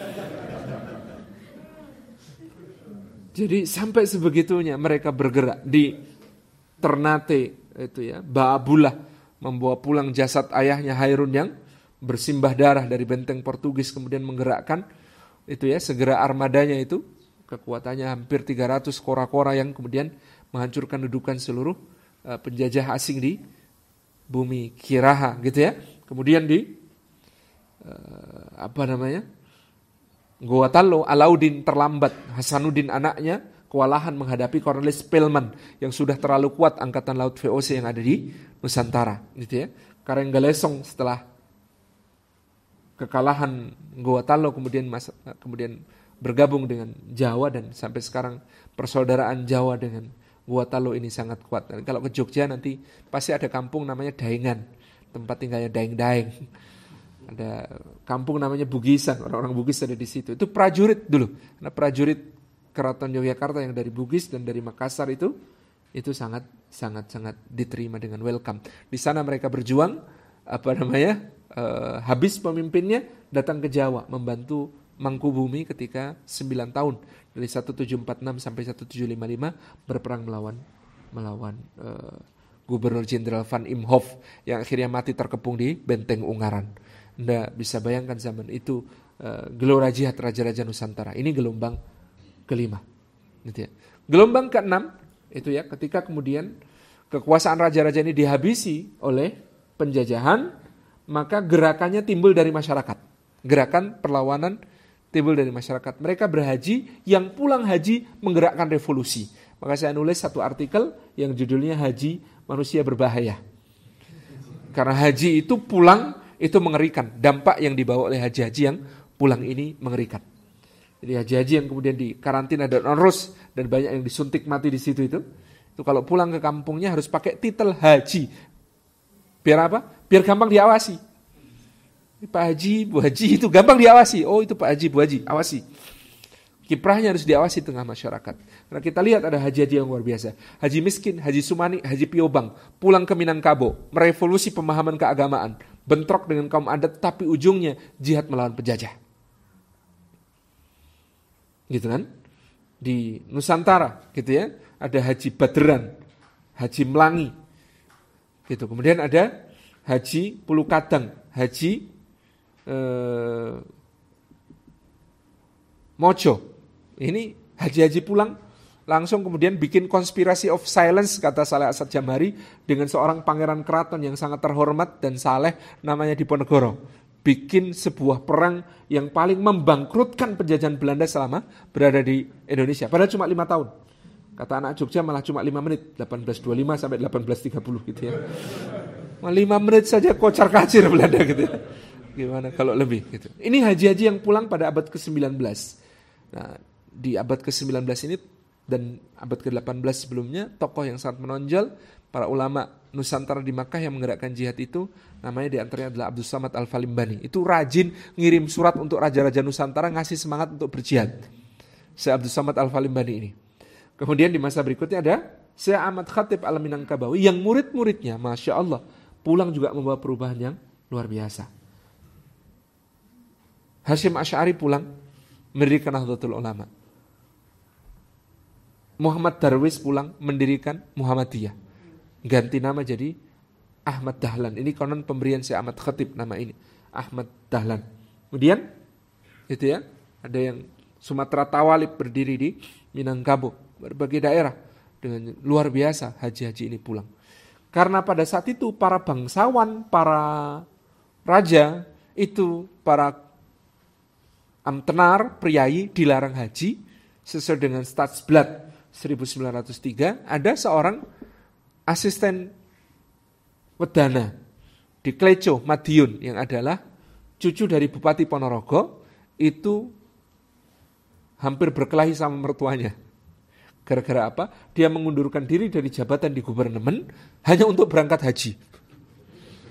Jadi sampai sebegitunya mereka bergerak di Ternate itu ya, Baabullah membawa pulang jasad ayahnya Hairun yang bersimbah darah dari benteng Portugis, kemudian menggerakkan itu ya segera armadanya itu, kekuatannya hampir 300 kora-kora yang kemudian menghancurkan dudukan seluruh penjajah asing di bumi Kiraha gitu ya. Kemudian di Goa Tallo, Alauddin terlambat, Hasanuddin anaknya kewalahan menghadapi Cornelis Spelman yang sudah terlalu kuat angkatan laut VOC yang ada di Nusantara gitu ya. Karenggalesong setelah kekalahan Goa Tallo kemudian bergabung dengan Jawa, dan sampai sekarang persaudaraan Jawa dengan Goa Tallo ini sangat kuat. Dan kalau ke Jogja nanti pasti ada kampung namanya Daengan, tempat tinggalnya daeng-daeng. Ada kampung namanya Bugisan, orang-orang Bugis ada di situ. Itu prajurit dulu. Karena prajurit Keraton Yogyakarta yang dari Bugis dan dari Makassar itu sangat diterima dengan welcome. Di sana mereka berjuang, habis pemimpinnya datang ke Jawa membantu Mangkubumi ketika 9 tahun dari 1746 sampai 1755 berperang melawan Gubernur Jenderal Van Imhoff yang akhirnya mati terkepung di Benteng Ungaran. Anda bisa bayangkan zaman itu gelora jihad raja-raja Nusantara. Ini gelombang kelima. Gitu ya. Gelombang keenam itu ya ketika kemudian kekuasaan raja-raja ini dihabisi oleh penjajahan, maka gerakannya timbul dari masyarakat. Gerakan perlawanan timbul dari masyarakat. Mereka berhaji, yang pulang haji menggerakkan revolusi. Maka saya nulis satu artikel yang judulnya Haji Manusia Berbahaya. Karena haji itu pulang itu mengerikan. Dampak yang dibawa oleh haji-haji yang pulang ini mengerikan. Jadi haji-haji yang kemudian dikarantina dan onrus dan banyak yang disuntik mati di situ itu kalau pulang ke kampungnya harus pakai titel haji. Biar apa? Biar gampang diawasi. Pak Haji, Bu Haji itu gampang diawasi. Oh itu Pak Haji, Bu Haji, awasi. Kiprahnya harus diawasi tengah masyarakat. Karena kita lihat ada haji-haji yang luar biasa. Haji miskin, Haji Sumani, Haji Piobang pulang ke Minangkabau, merevolusi pemahaman keagamaan, bentrok dengan kaum adat, tapi ujungnya jihad melawan penjajah. Gitu kan? Di Nusantara gitu ya, ada Haji Badran, Haji Melangi. Gitu. Kemudian ada Haji Pulukadang, Haji Mojo. Ini haji-haji pulang langsung kemudian bikin konspirasi of silence, kata Saleh Asad Jamhari, dengan seorang pangeran keraton yang sangat terhormat dan saleh namanya Diponegoro. Bikin sebuah perang yang paling membangkrutkan penjajahan Belanda selama berada di Indonesia. Padahal cuma 5 tahun. Kata anak Jogja malah cuma 5 menit. 1825 sampai 1830 gitu ya. 5 menit saja kocar kacir Belanda gitu ya. Gimana kalau lebih gitu. Ini haji-haji yang pulang pada abad ke-19. Nah, di abad ke-19 ini dan abad ke-18 sebelumnya, tokoh yang sangat menonjol, para ulama Nusantara di Makkah yang menggerakkan jihad itu, namanya diantaranya adalah Abdus Samad Al-Falimbani. Itu rajin ngirim surat untuk raja-raja Nusantara, ngasih semangat untuk berjihad. Syekh Abdus Samad Al-Falimbani ini. Kemudian di masa berikutnya ada Syekh Ahmad Khatib Al-Minangkabawi, yang murid-muridnya, Masya Allah, pulang juga membawa perubahan yang luar biasa. Hasyim Asy'ari pulang, mendirikan Nahdlatul Ulama. Muhammad Darwis pulang, mendirikan Muhammadiyah. Ganti nama jadi Ahmad Dahlan. Ini konon pemberian Syekh Ahmad Khatib nama ini, Ahmad Dahlan. Kemudian itu ya, ada yang Sumatera Tawalib berdiri di Minangkabau, berbagai daerah dengan luar biasa haji-haji ini pulang. Karena pada saat itu para bangsawan, para raja itu, para amtenar, priai dilarang haji sesuai dengan Stadsblad 1903. Ada seorang asisten wedana di Kleco, Madiun, yang adalah cucu dari Bupati Ponorogo, itu hampir berkelahi sama mertuanya. Gara-gara apa? Dia mengundurkan diri dari jabatan di gubernemen hanya untuk berangkat haji.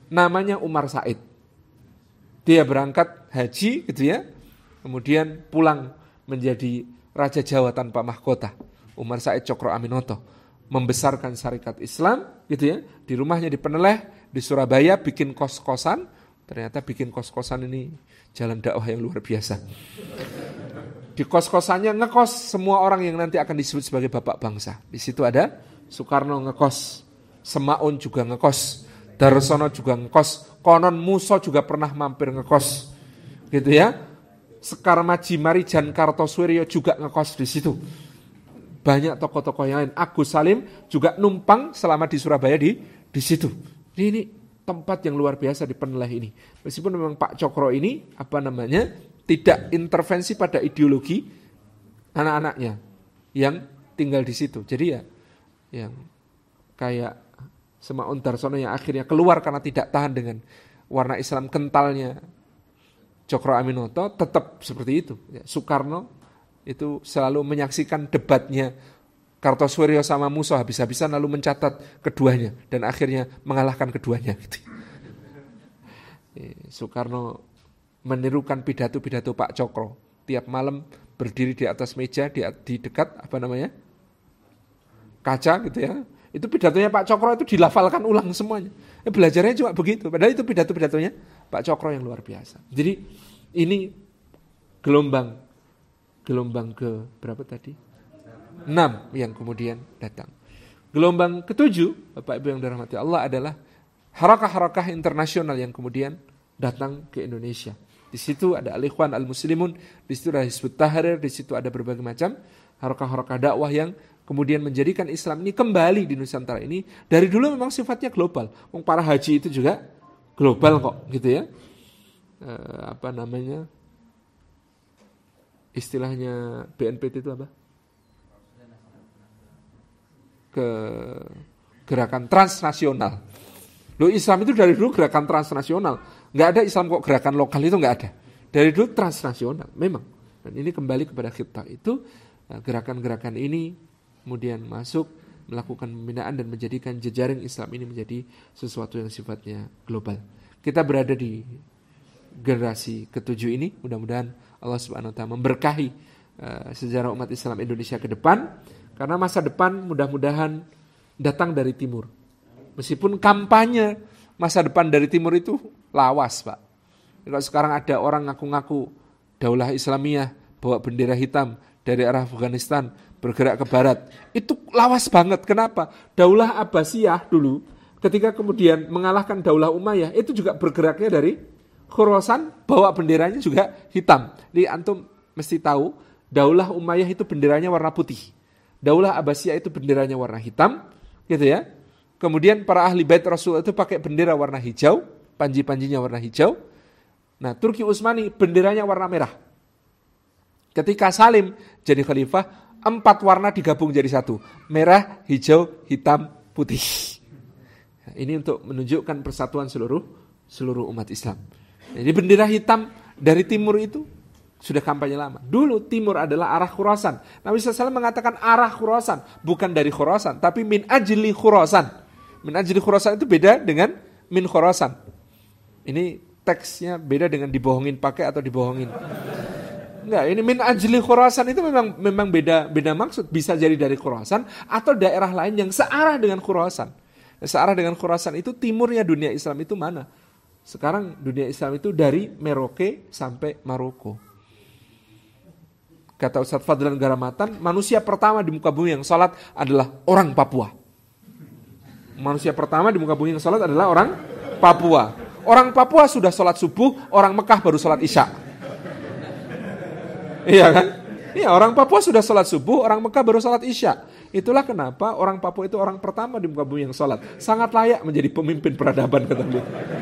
namanya Umar Said. Dia berangkat haji gitu ya, kemudian pulang menjadi Raja Jawa tanpa mahkota. Umar Said Cokro Aminoto membesarkan syarikat Islam gitu ya. Di rumahnya di Peneleh, di Surabaya bikin kos-kosan. Ternyata bikin kos-kosan ini jalan dakwah yang luar biasa. Di kos-kosannya ngekos semua orang yang nanti akan disebut sebagai bapak bangsa. Di situ ada Soekarno ngekos, Semaun juga ngekos, Darsono juga ngekos, konon Muso juga pernah mampir ngekos. Gitu ya. Sekar Maji Marijan Kartosuwiryo juga ngekos di situ. Banyak tokoh-tokoh yang lain. Agus Salim juga numpang selama di Surabaya di situ. Ini tempat yang luar biasa di Peneleh ini. Meskipun memang Pak Cokro ini tidak intervensi pada ideologi anak-anaknya yang tinggal di situ. Jadi ya yang kayak Semaun Darsono yang akhirnya keluar karena tidak tahan dengan warna Islam kentalnya Cokro Aminoto, tetap seperti itu. Soekarno itu selalu menyaksikan debatnya Kartosuwiryo sama Muso habis-habisan lalu mencatat keduanya dan akhirnya mengalahkan keduanya. Soekarno menirukan pidato-pidato Pak Cokro. Tiap malam berdiri di atas meja di dekat kaca gitu ya. Itu pidatonya Pak Cokro itu dilafalkan ulang semuanya. Belajarnya cuma begitu. Padahal itu pidato-pidatonya Pak Cokro yang luar biasa. Jadi ini gelombang ke berapa tadi? 6 yang kemudian datang. Gelombang ke-7, Bapak Ibu yang dirahmati Allah, adalah harakah-harakah internasional yang kemudian datang ke Indonesia. Di situ ada Al-Ikhwan Al-Muslimun, di situ ada Hizbut Tahrir, di situ ada berbagai macam harakah-harakah dakwah yang kemudian menjadikan Islam ini kembali di Nusantara ini. Dari dulu memang sifatnya global. Para haji itu juga global kok, gitu ya. Istilahnya BNPT itu apa? Gerakan transnasional. Loh, Islam itu dari dulu gerakan transnasional. Nggak ada Islam kok gerakan lokal, itu nggak ada. Dari dulu transnasional, memang. Dan ini kembali kepada kita itu, gerakan-gerakan ini kemudian masuk, melakukan pembinaan dan menjadikan jejaring Islam ini menjadi sesuatu yang sifatnya global. Kita berada di generasi ke-7 ini, mudah-mudahan Allah Subhanahu wa taala memberkahi sejarah umat Islam Indonesia ke depan. Karena masa depan mudah-mudahan datang dari timur. Meskipun kampanye masa depan dari timur itu lawas, Pak. Kalau sekarang ada orang ngaku-ngaku Daulah Islamiyah bawa bendera hitam dari arah Afghanistan bergerak ke barat, itu lawas banget. Kenapa? Daulah Abbasiyah dulu ketika kemudian mengalahkan Daulah Umayyah itu juga bergeraknya dari Khurasan, bawa benderanya juga hitam. Jadi antum mesti tahu Daulah Umayyah itu benderanya warna putih. Daulah Abbasiyah itu benderanya warna hitam, gitu ya. Kemudian para ahli bait Rasul itu pakai bendera warna hijau, panji-panjinya warna hijau. Nah, Turki Utsmani benderanya warna merah. Ketika Salim jadi khalifah, 4 warna digabung jadi satu, merah, hijau, hitam, putih. Nah, ini untuk menunjukkan persatuan seluruh umat Islam. Jadi bendera hitam dari timur itu sudah kampanye lama. Dulu timur adalah arah Khurasan. Nabi SAW mengatakan arah Khurasan, bukan dari Khurasan, tapi min ajli Khurasan. Min ajli Khurasan itu beda dengan min Khurasan. Ini teksnya beda dengan dibohongin pakai atau dibohongin. Enggak, ini min ajli Khurasan itu memang beda maksud. Bisa jadi dari Khurasan atau daerah lain yang searah dengan Khurasan. Searah dengan Khurasan itu timurnya dunia Islam itu mana? Sekarang dunia Islam itu dari Merauke sampai Maroko. Kata Ustadz Fadlan Garamatan, manusia pertama di muka bumi yang sholat adalah orang Papua. Manusia pertama di muka bumi yang sholat adalah orang Papua. Orang Papua sudah sholat subuh, orang Mekah baru sholat isya. Iya kan? Iya, orang Papua sudah sholat subuh, orang Mekah baru sholat isya. Itulah kenapa orang Papua itu orang pertama di muka bumi yang sholat. Sangat layak menjadi pemimpin peradaban, kata beliau.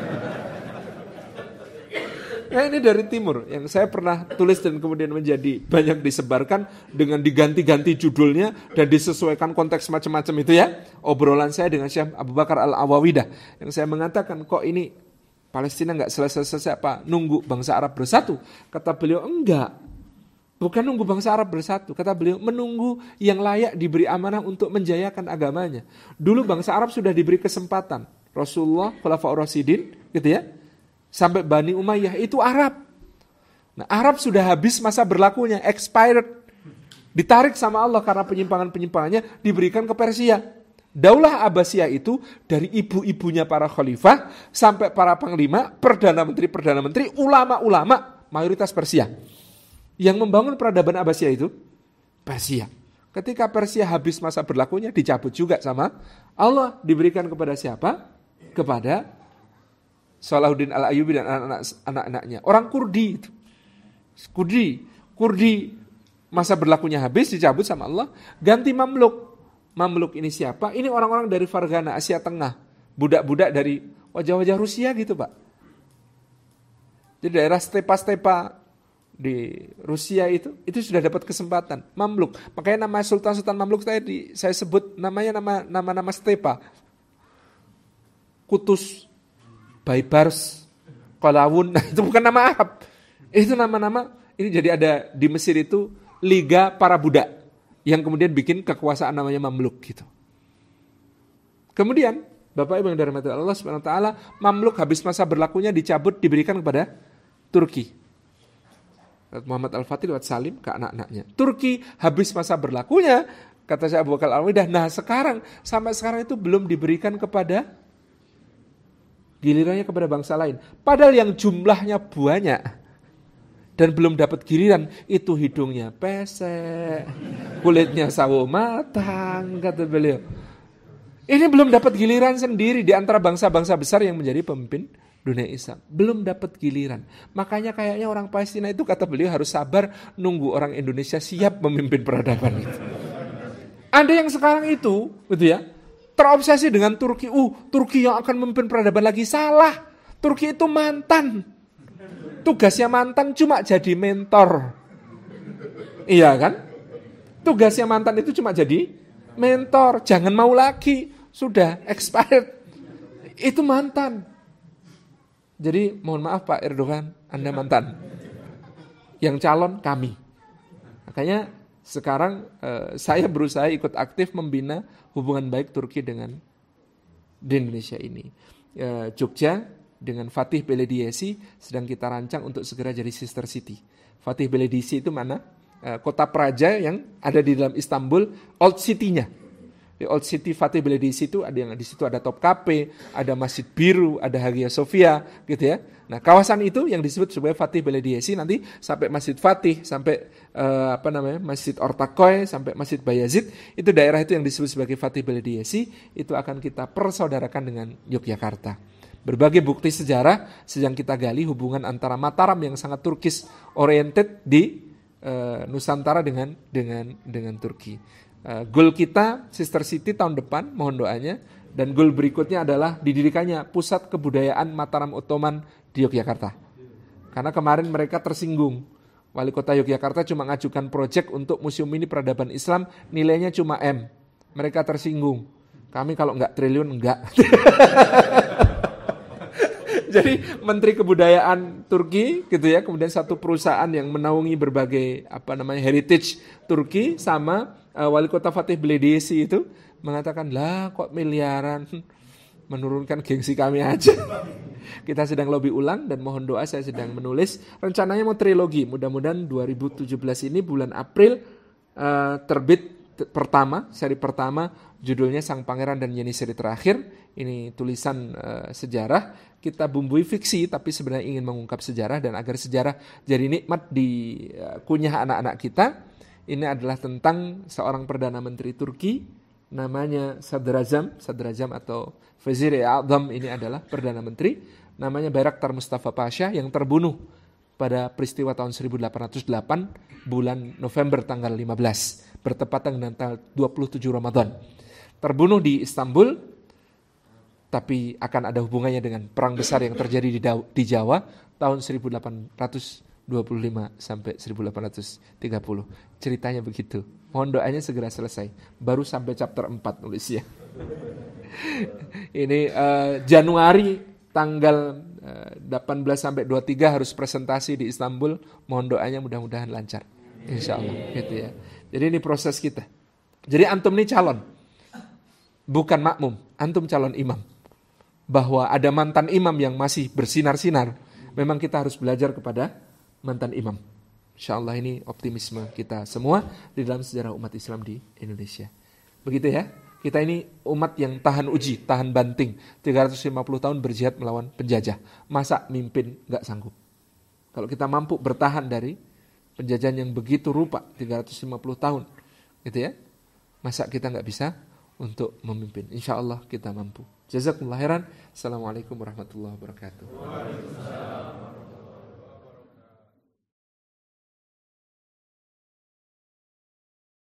Ya, ini dari timur yang saya pernah tulis dan kemudian menjadi banyak disebarkan dengan diganti-ganti judulnya dan disesuaikan konteks macam-macam itu ya. Obrolan saya dengan Syekh Abu Bakar Al-Awawidah yang saya mengatakan, kok ini Palestina nggak selesai-selesai apa? Nunggu bangsa Arab bersatu? Kata beliau, enggak. Bukan nunggu bangsa Arab bersatu. Kata beliau, menunggu yang layak diberi amanah untuk menjayakan agamanya. Dulu bangsa Arab sudah diberi kesempatan. Rasulullah, Khulafaur Rasyidin, gitu ya. Sampai Bani Umayyah itu Arab. Nah, Arab sudah habis masa berlakunya, expired. Ditarik sama Allah karena penyimpangan-penyimpangannya diberikan ke Persia. Daulah Abbasiyah itu dari ibu-ibunya para khalifah sampai para panglima, perdana menteri, ulama-ulama, mayoritas Persia. Yang membangun peradaban Abbasiyah itu Persia. Ketika Persia habis masa berlakunya dicabut juga sama Allah, diberikan kepada siapa? Kepada Salahuddin Al-Ayyubi dan anak-anaknya. Orang Kurdi itu. Kurdi masa berlakunya habis, dicabut sama Allah, ganti Mamluk. Mamluk ini siapa? Ini orang-orang dari Fargana, Asia Tengah. Budak-budak dari wajah-wajah Rusia gitu, Pak. Jadi daerah stepa-stepa di Rusia itu sudah dapat kesempatan. Mamluk. Makanya nama Sultan-Sultan Mamluk tadi saya sebut namanya nama stepa. Kutus, Baibars, Qalawun. Nah, itu bukan nama Arab. Itu nama-nama. Ini jadi ada di Mesir itu Liga para budak yang kemudian bikin kekuasaan namanya Mamluk gitu. Kemudian Bapak Ibu yang dirahmati Allah Subhanahu wa taala, Mamluk habis masa berlakunya dicabut, diberikan kepada Turki. Muhammad Al-Fatih lewat Salim ke anak-anaknya. Turki habis masa berlakunya, kata Syekh Abu Bakar Al-Alwi, nah sekarang sampai sekarang itu belum diberikan kepada gilirannya kepada bangsa lain. Padahal yang jumlahnya banyak dan belum dapat giliran, itu hidungnya pesek, kulitnya sawo matang, kata beliau. Ini belum dapat giliran sendiri di antara bangsa-bangsa besar yang menjadi pemimpin dunia Islam. Belum dapat giliran. Makanya kayaknya orang Palestina itu, kata beliau, harus sabar nunggu orang Indonesia siap memimpin peradaban itu. Ada yang sekarang itu, gitu ya, terobsesi dengan Turki. Turki yang akan memimpin peradaban lagi. Salah. Turki itu mantan. Tugasnya mantan cuma jadi mentor. Iya kan? Tugasnya mantan itu cuma jadi mentor. Jangan mau lagi. Sudah expired. Itu mantan. Jadi mohon maaf Pak Erdogan, Anda mantan. Yang calon kami. Makanya sekarang saya berusaha ikut aktif membina hubungan baik Turki dengan di Indonesia ini. Jogja dengan Fatih Belediyesi sedang kita rancang untuk segera jadi sister city. Fatih Belediyesi itu mana? Kota praja yang ada di dalam Istanbul, old city-nya. Di old city Fatih Belediyesi itu ada yang di situ ada Topkapi, ada Masjid Biru, ada Hagia Sophia, gitu ya. Nah, kawasan itu yang disebut sebagai Fatih Belediyesi, nanti sampai Masjid Fatih, sampai Masjid Ortakoy, sampai Masjid Bayazid, itu daerah itu yang disebut sebagai Fatih Belediyesi, itu akan kita persaudarakan dengan Yogyakarta. Berbagai bukti sejarah sedang kita gali hubungan antara Mataram yang sangat Turkish oriented di Nusantara dengan Turki. Goal kita Sister City tahun depan, mohon doanya, dan goal berikutnya adalah didirikannya pusat kebudayaan Mataram Ottoman di Yogyakarta. Karena kemarin mereka tersinggung. Wali Kota Yogyakarta cuma ngajukan proyek untuk museum ini peradaban Islam, nilainya cuma M. Mereka tersinggung. Kami kalau enggak triliun enggak. Jadi Menteri Kebudayaan Turki gitu ya, kemudian satu perusahaan yang menaungi berbagai heritage Turki sama Wali Kota Fatih Belediyesi itu mengatakan, lah kok miliaran, menurunkan gengsi kami aja. Kita sedang lobby ulang dan mohon doa, saya sedang menulis, rencananya mau trilogi, mudah-mudahan 2017 ini bulan April terbit seri pertama, judulnya Sang Pangeran dan Yeni seri terakhir. Ini tulisan sejarah, kita bumbui fiksi tapi sebenarnya ingin mengungkap sejarah, dan agar sejarah jadi nikmat di kunyah anak-anak kita. Ini adalah tentang seorang Perdana Menteri Turki, namanya Sadrazam atau Vezir-i A'zam, ini adalah Perdana Menteri, namanya Bayraktar Mustafa Pasha, yang terbunuh pada peristiwa tahun 1808 bulan November tanggal 15, bertepatan dengan tanggal 27 Ramadan. Terbunuh di Istanbul, tapi akan ada hubungannya dengan perang besar yang terjadi di Jawa tahun 1825 sampai 1830. Ceritanya begitu. Mohon doanya segera selesai. Baru sampai chapter 4 nulisnya. Ini Januari tanggal 18 sampai 23 harus presentasi di Istanbul. Mohon doanya mudah-mudahan lancar. Insyaallah gitu ya. Jadi ini proses kita. Jadi antum ini calon. Bukan makmum, antum calon imam. bahwa ada mantan imam yang masih bersinar-sinar, memang kita harus belajar kepada mantan imam. Insya Allah ini optimisme kita semua di dalam sejarah umat Islam di Indonesia. Begitu ya, kita ini umat yang tahan uji, tahan banting, 350 tahun berjihad melawan penjajah. Masa mimpin gak sanggup? Kalau kita mampu bertahan dari penjajahan yang begitu rupa 350 tahun, gitu ya, masa kita gak bisa untuk memimpin? Insya Allah kita mampu. Jazakumullah khairan. Assalamualaikum warahmatullahi wabarakatuh.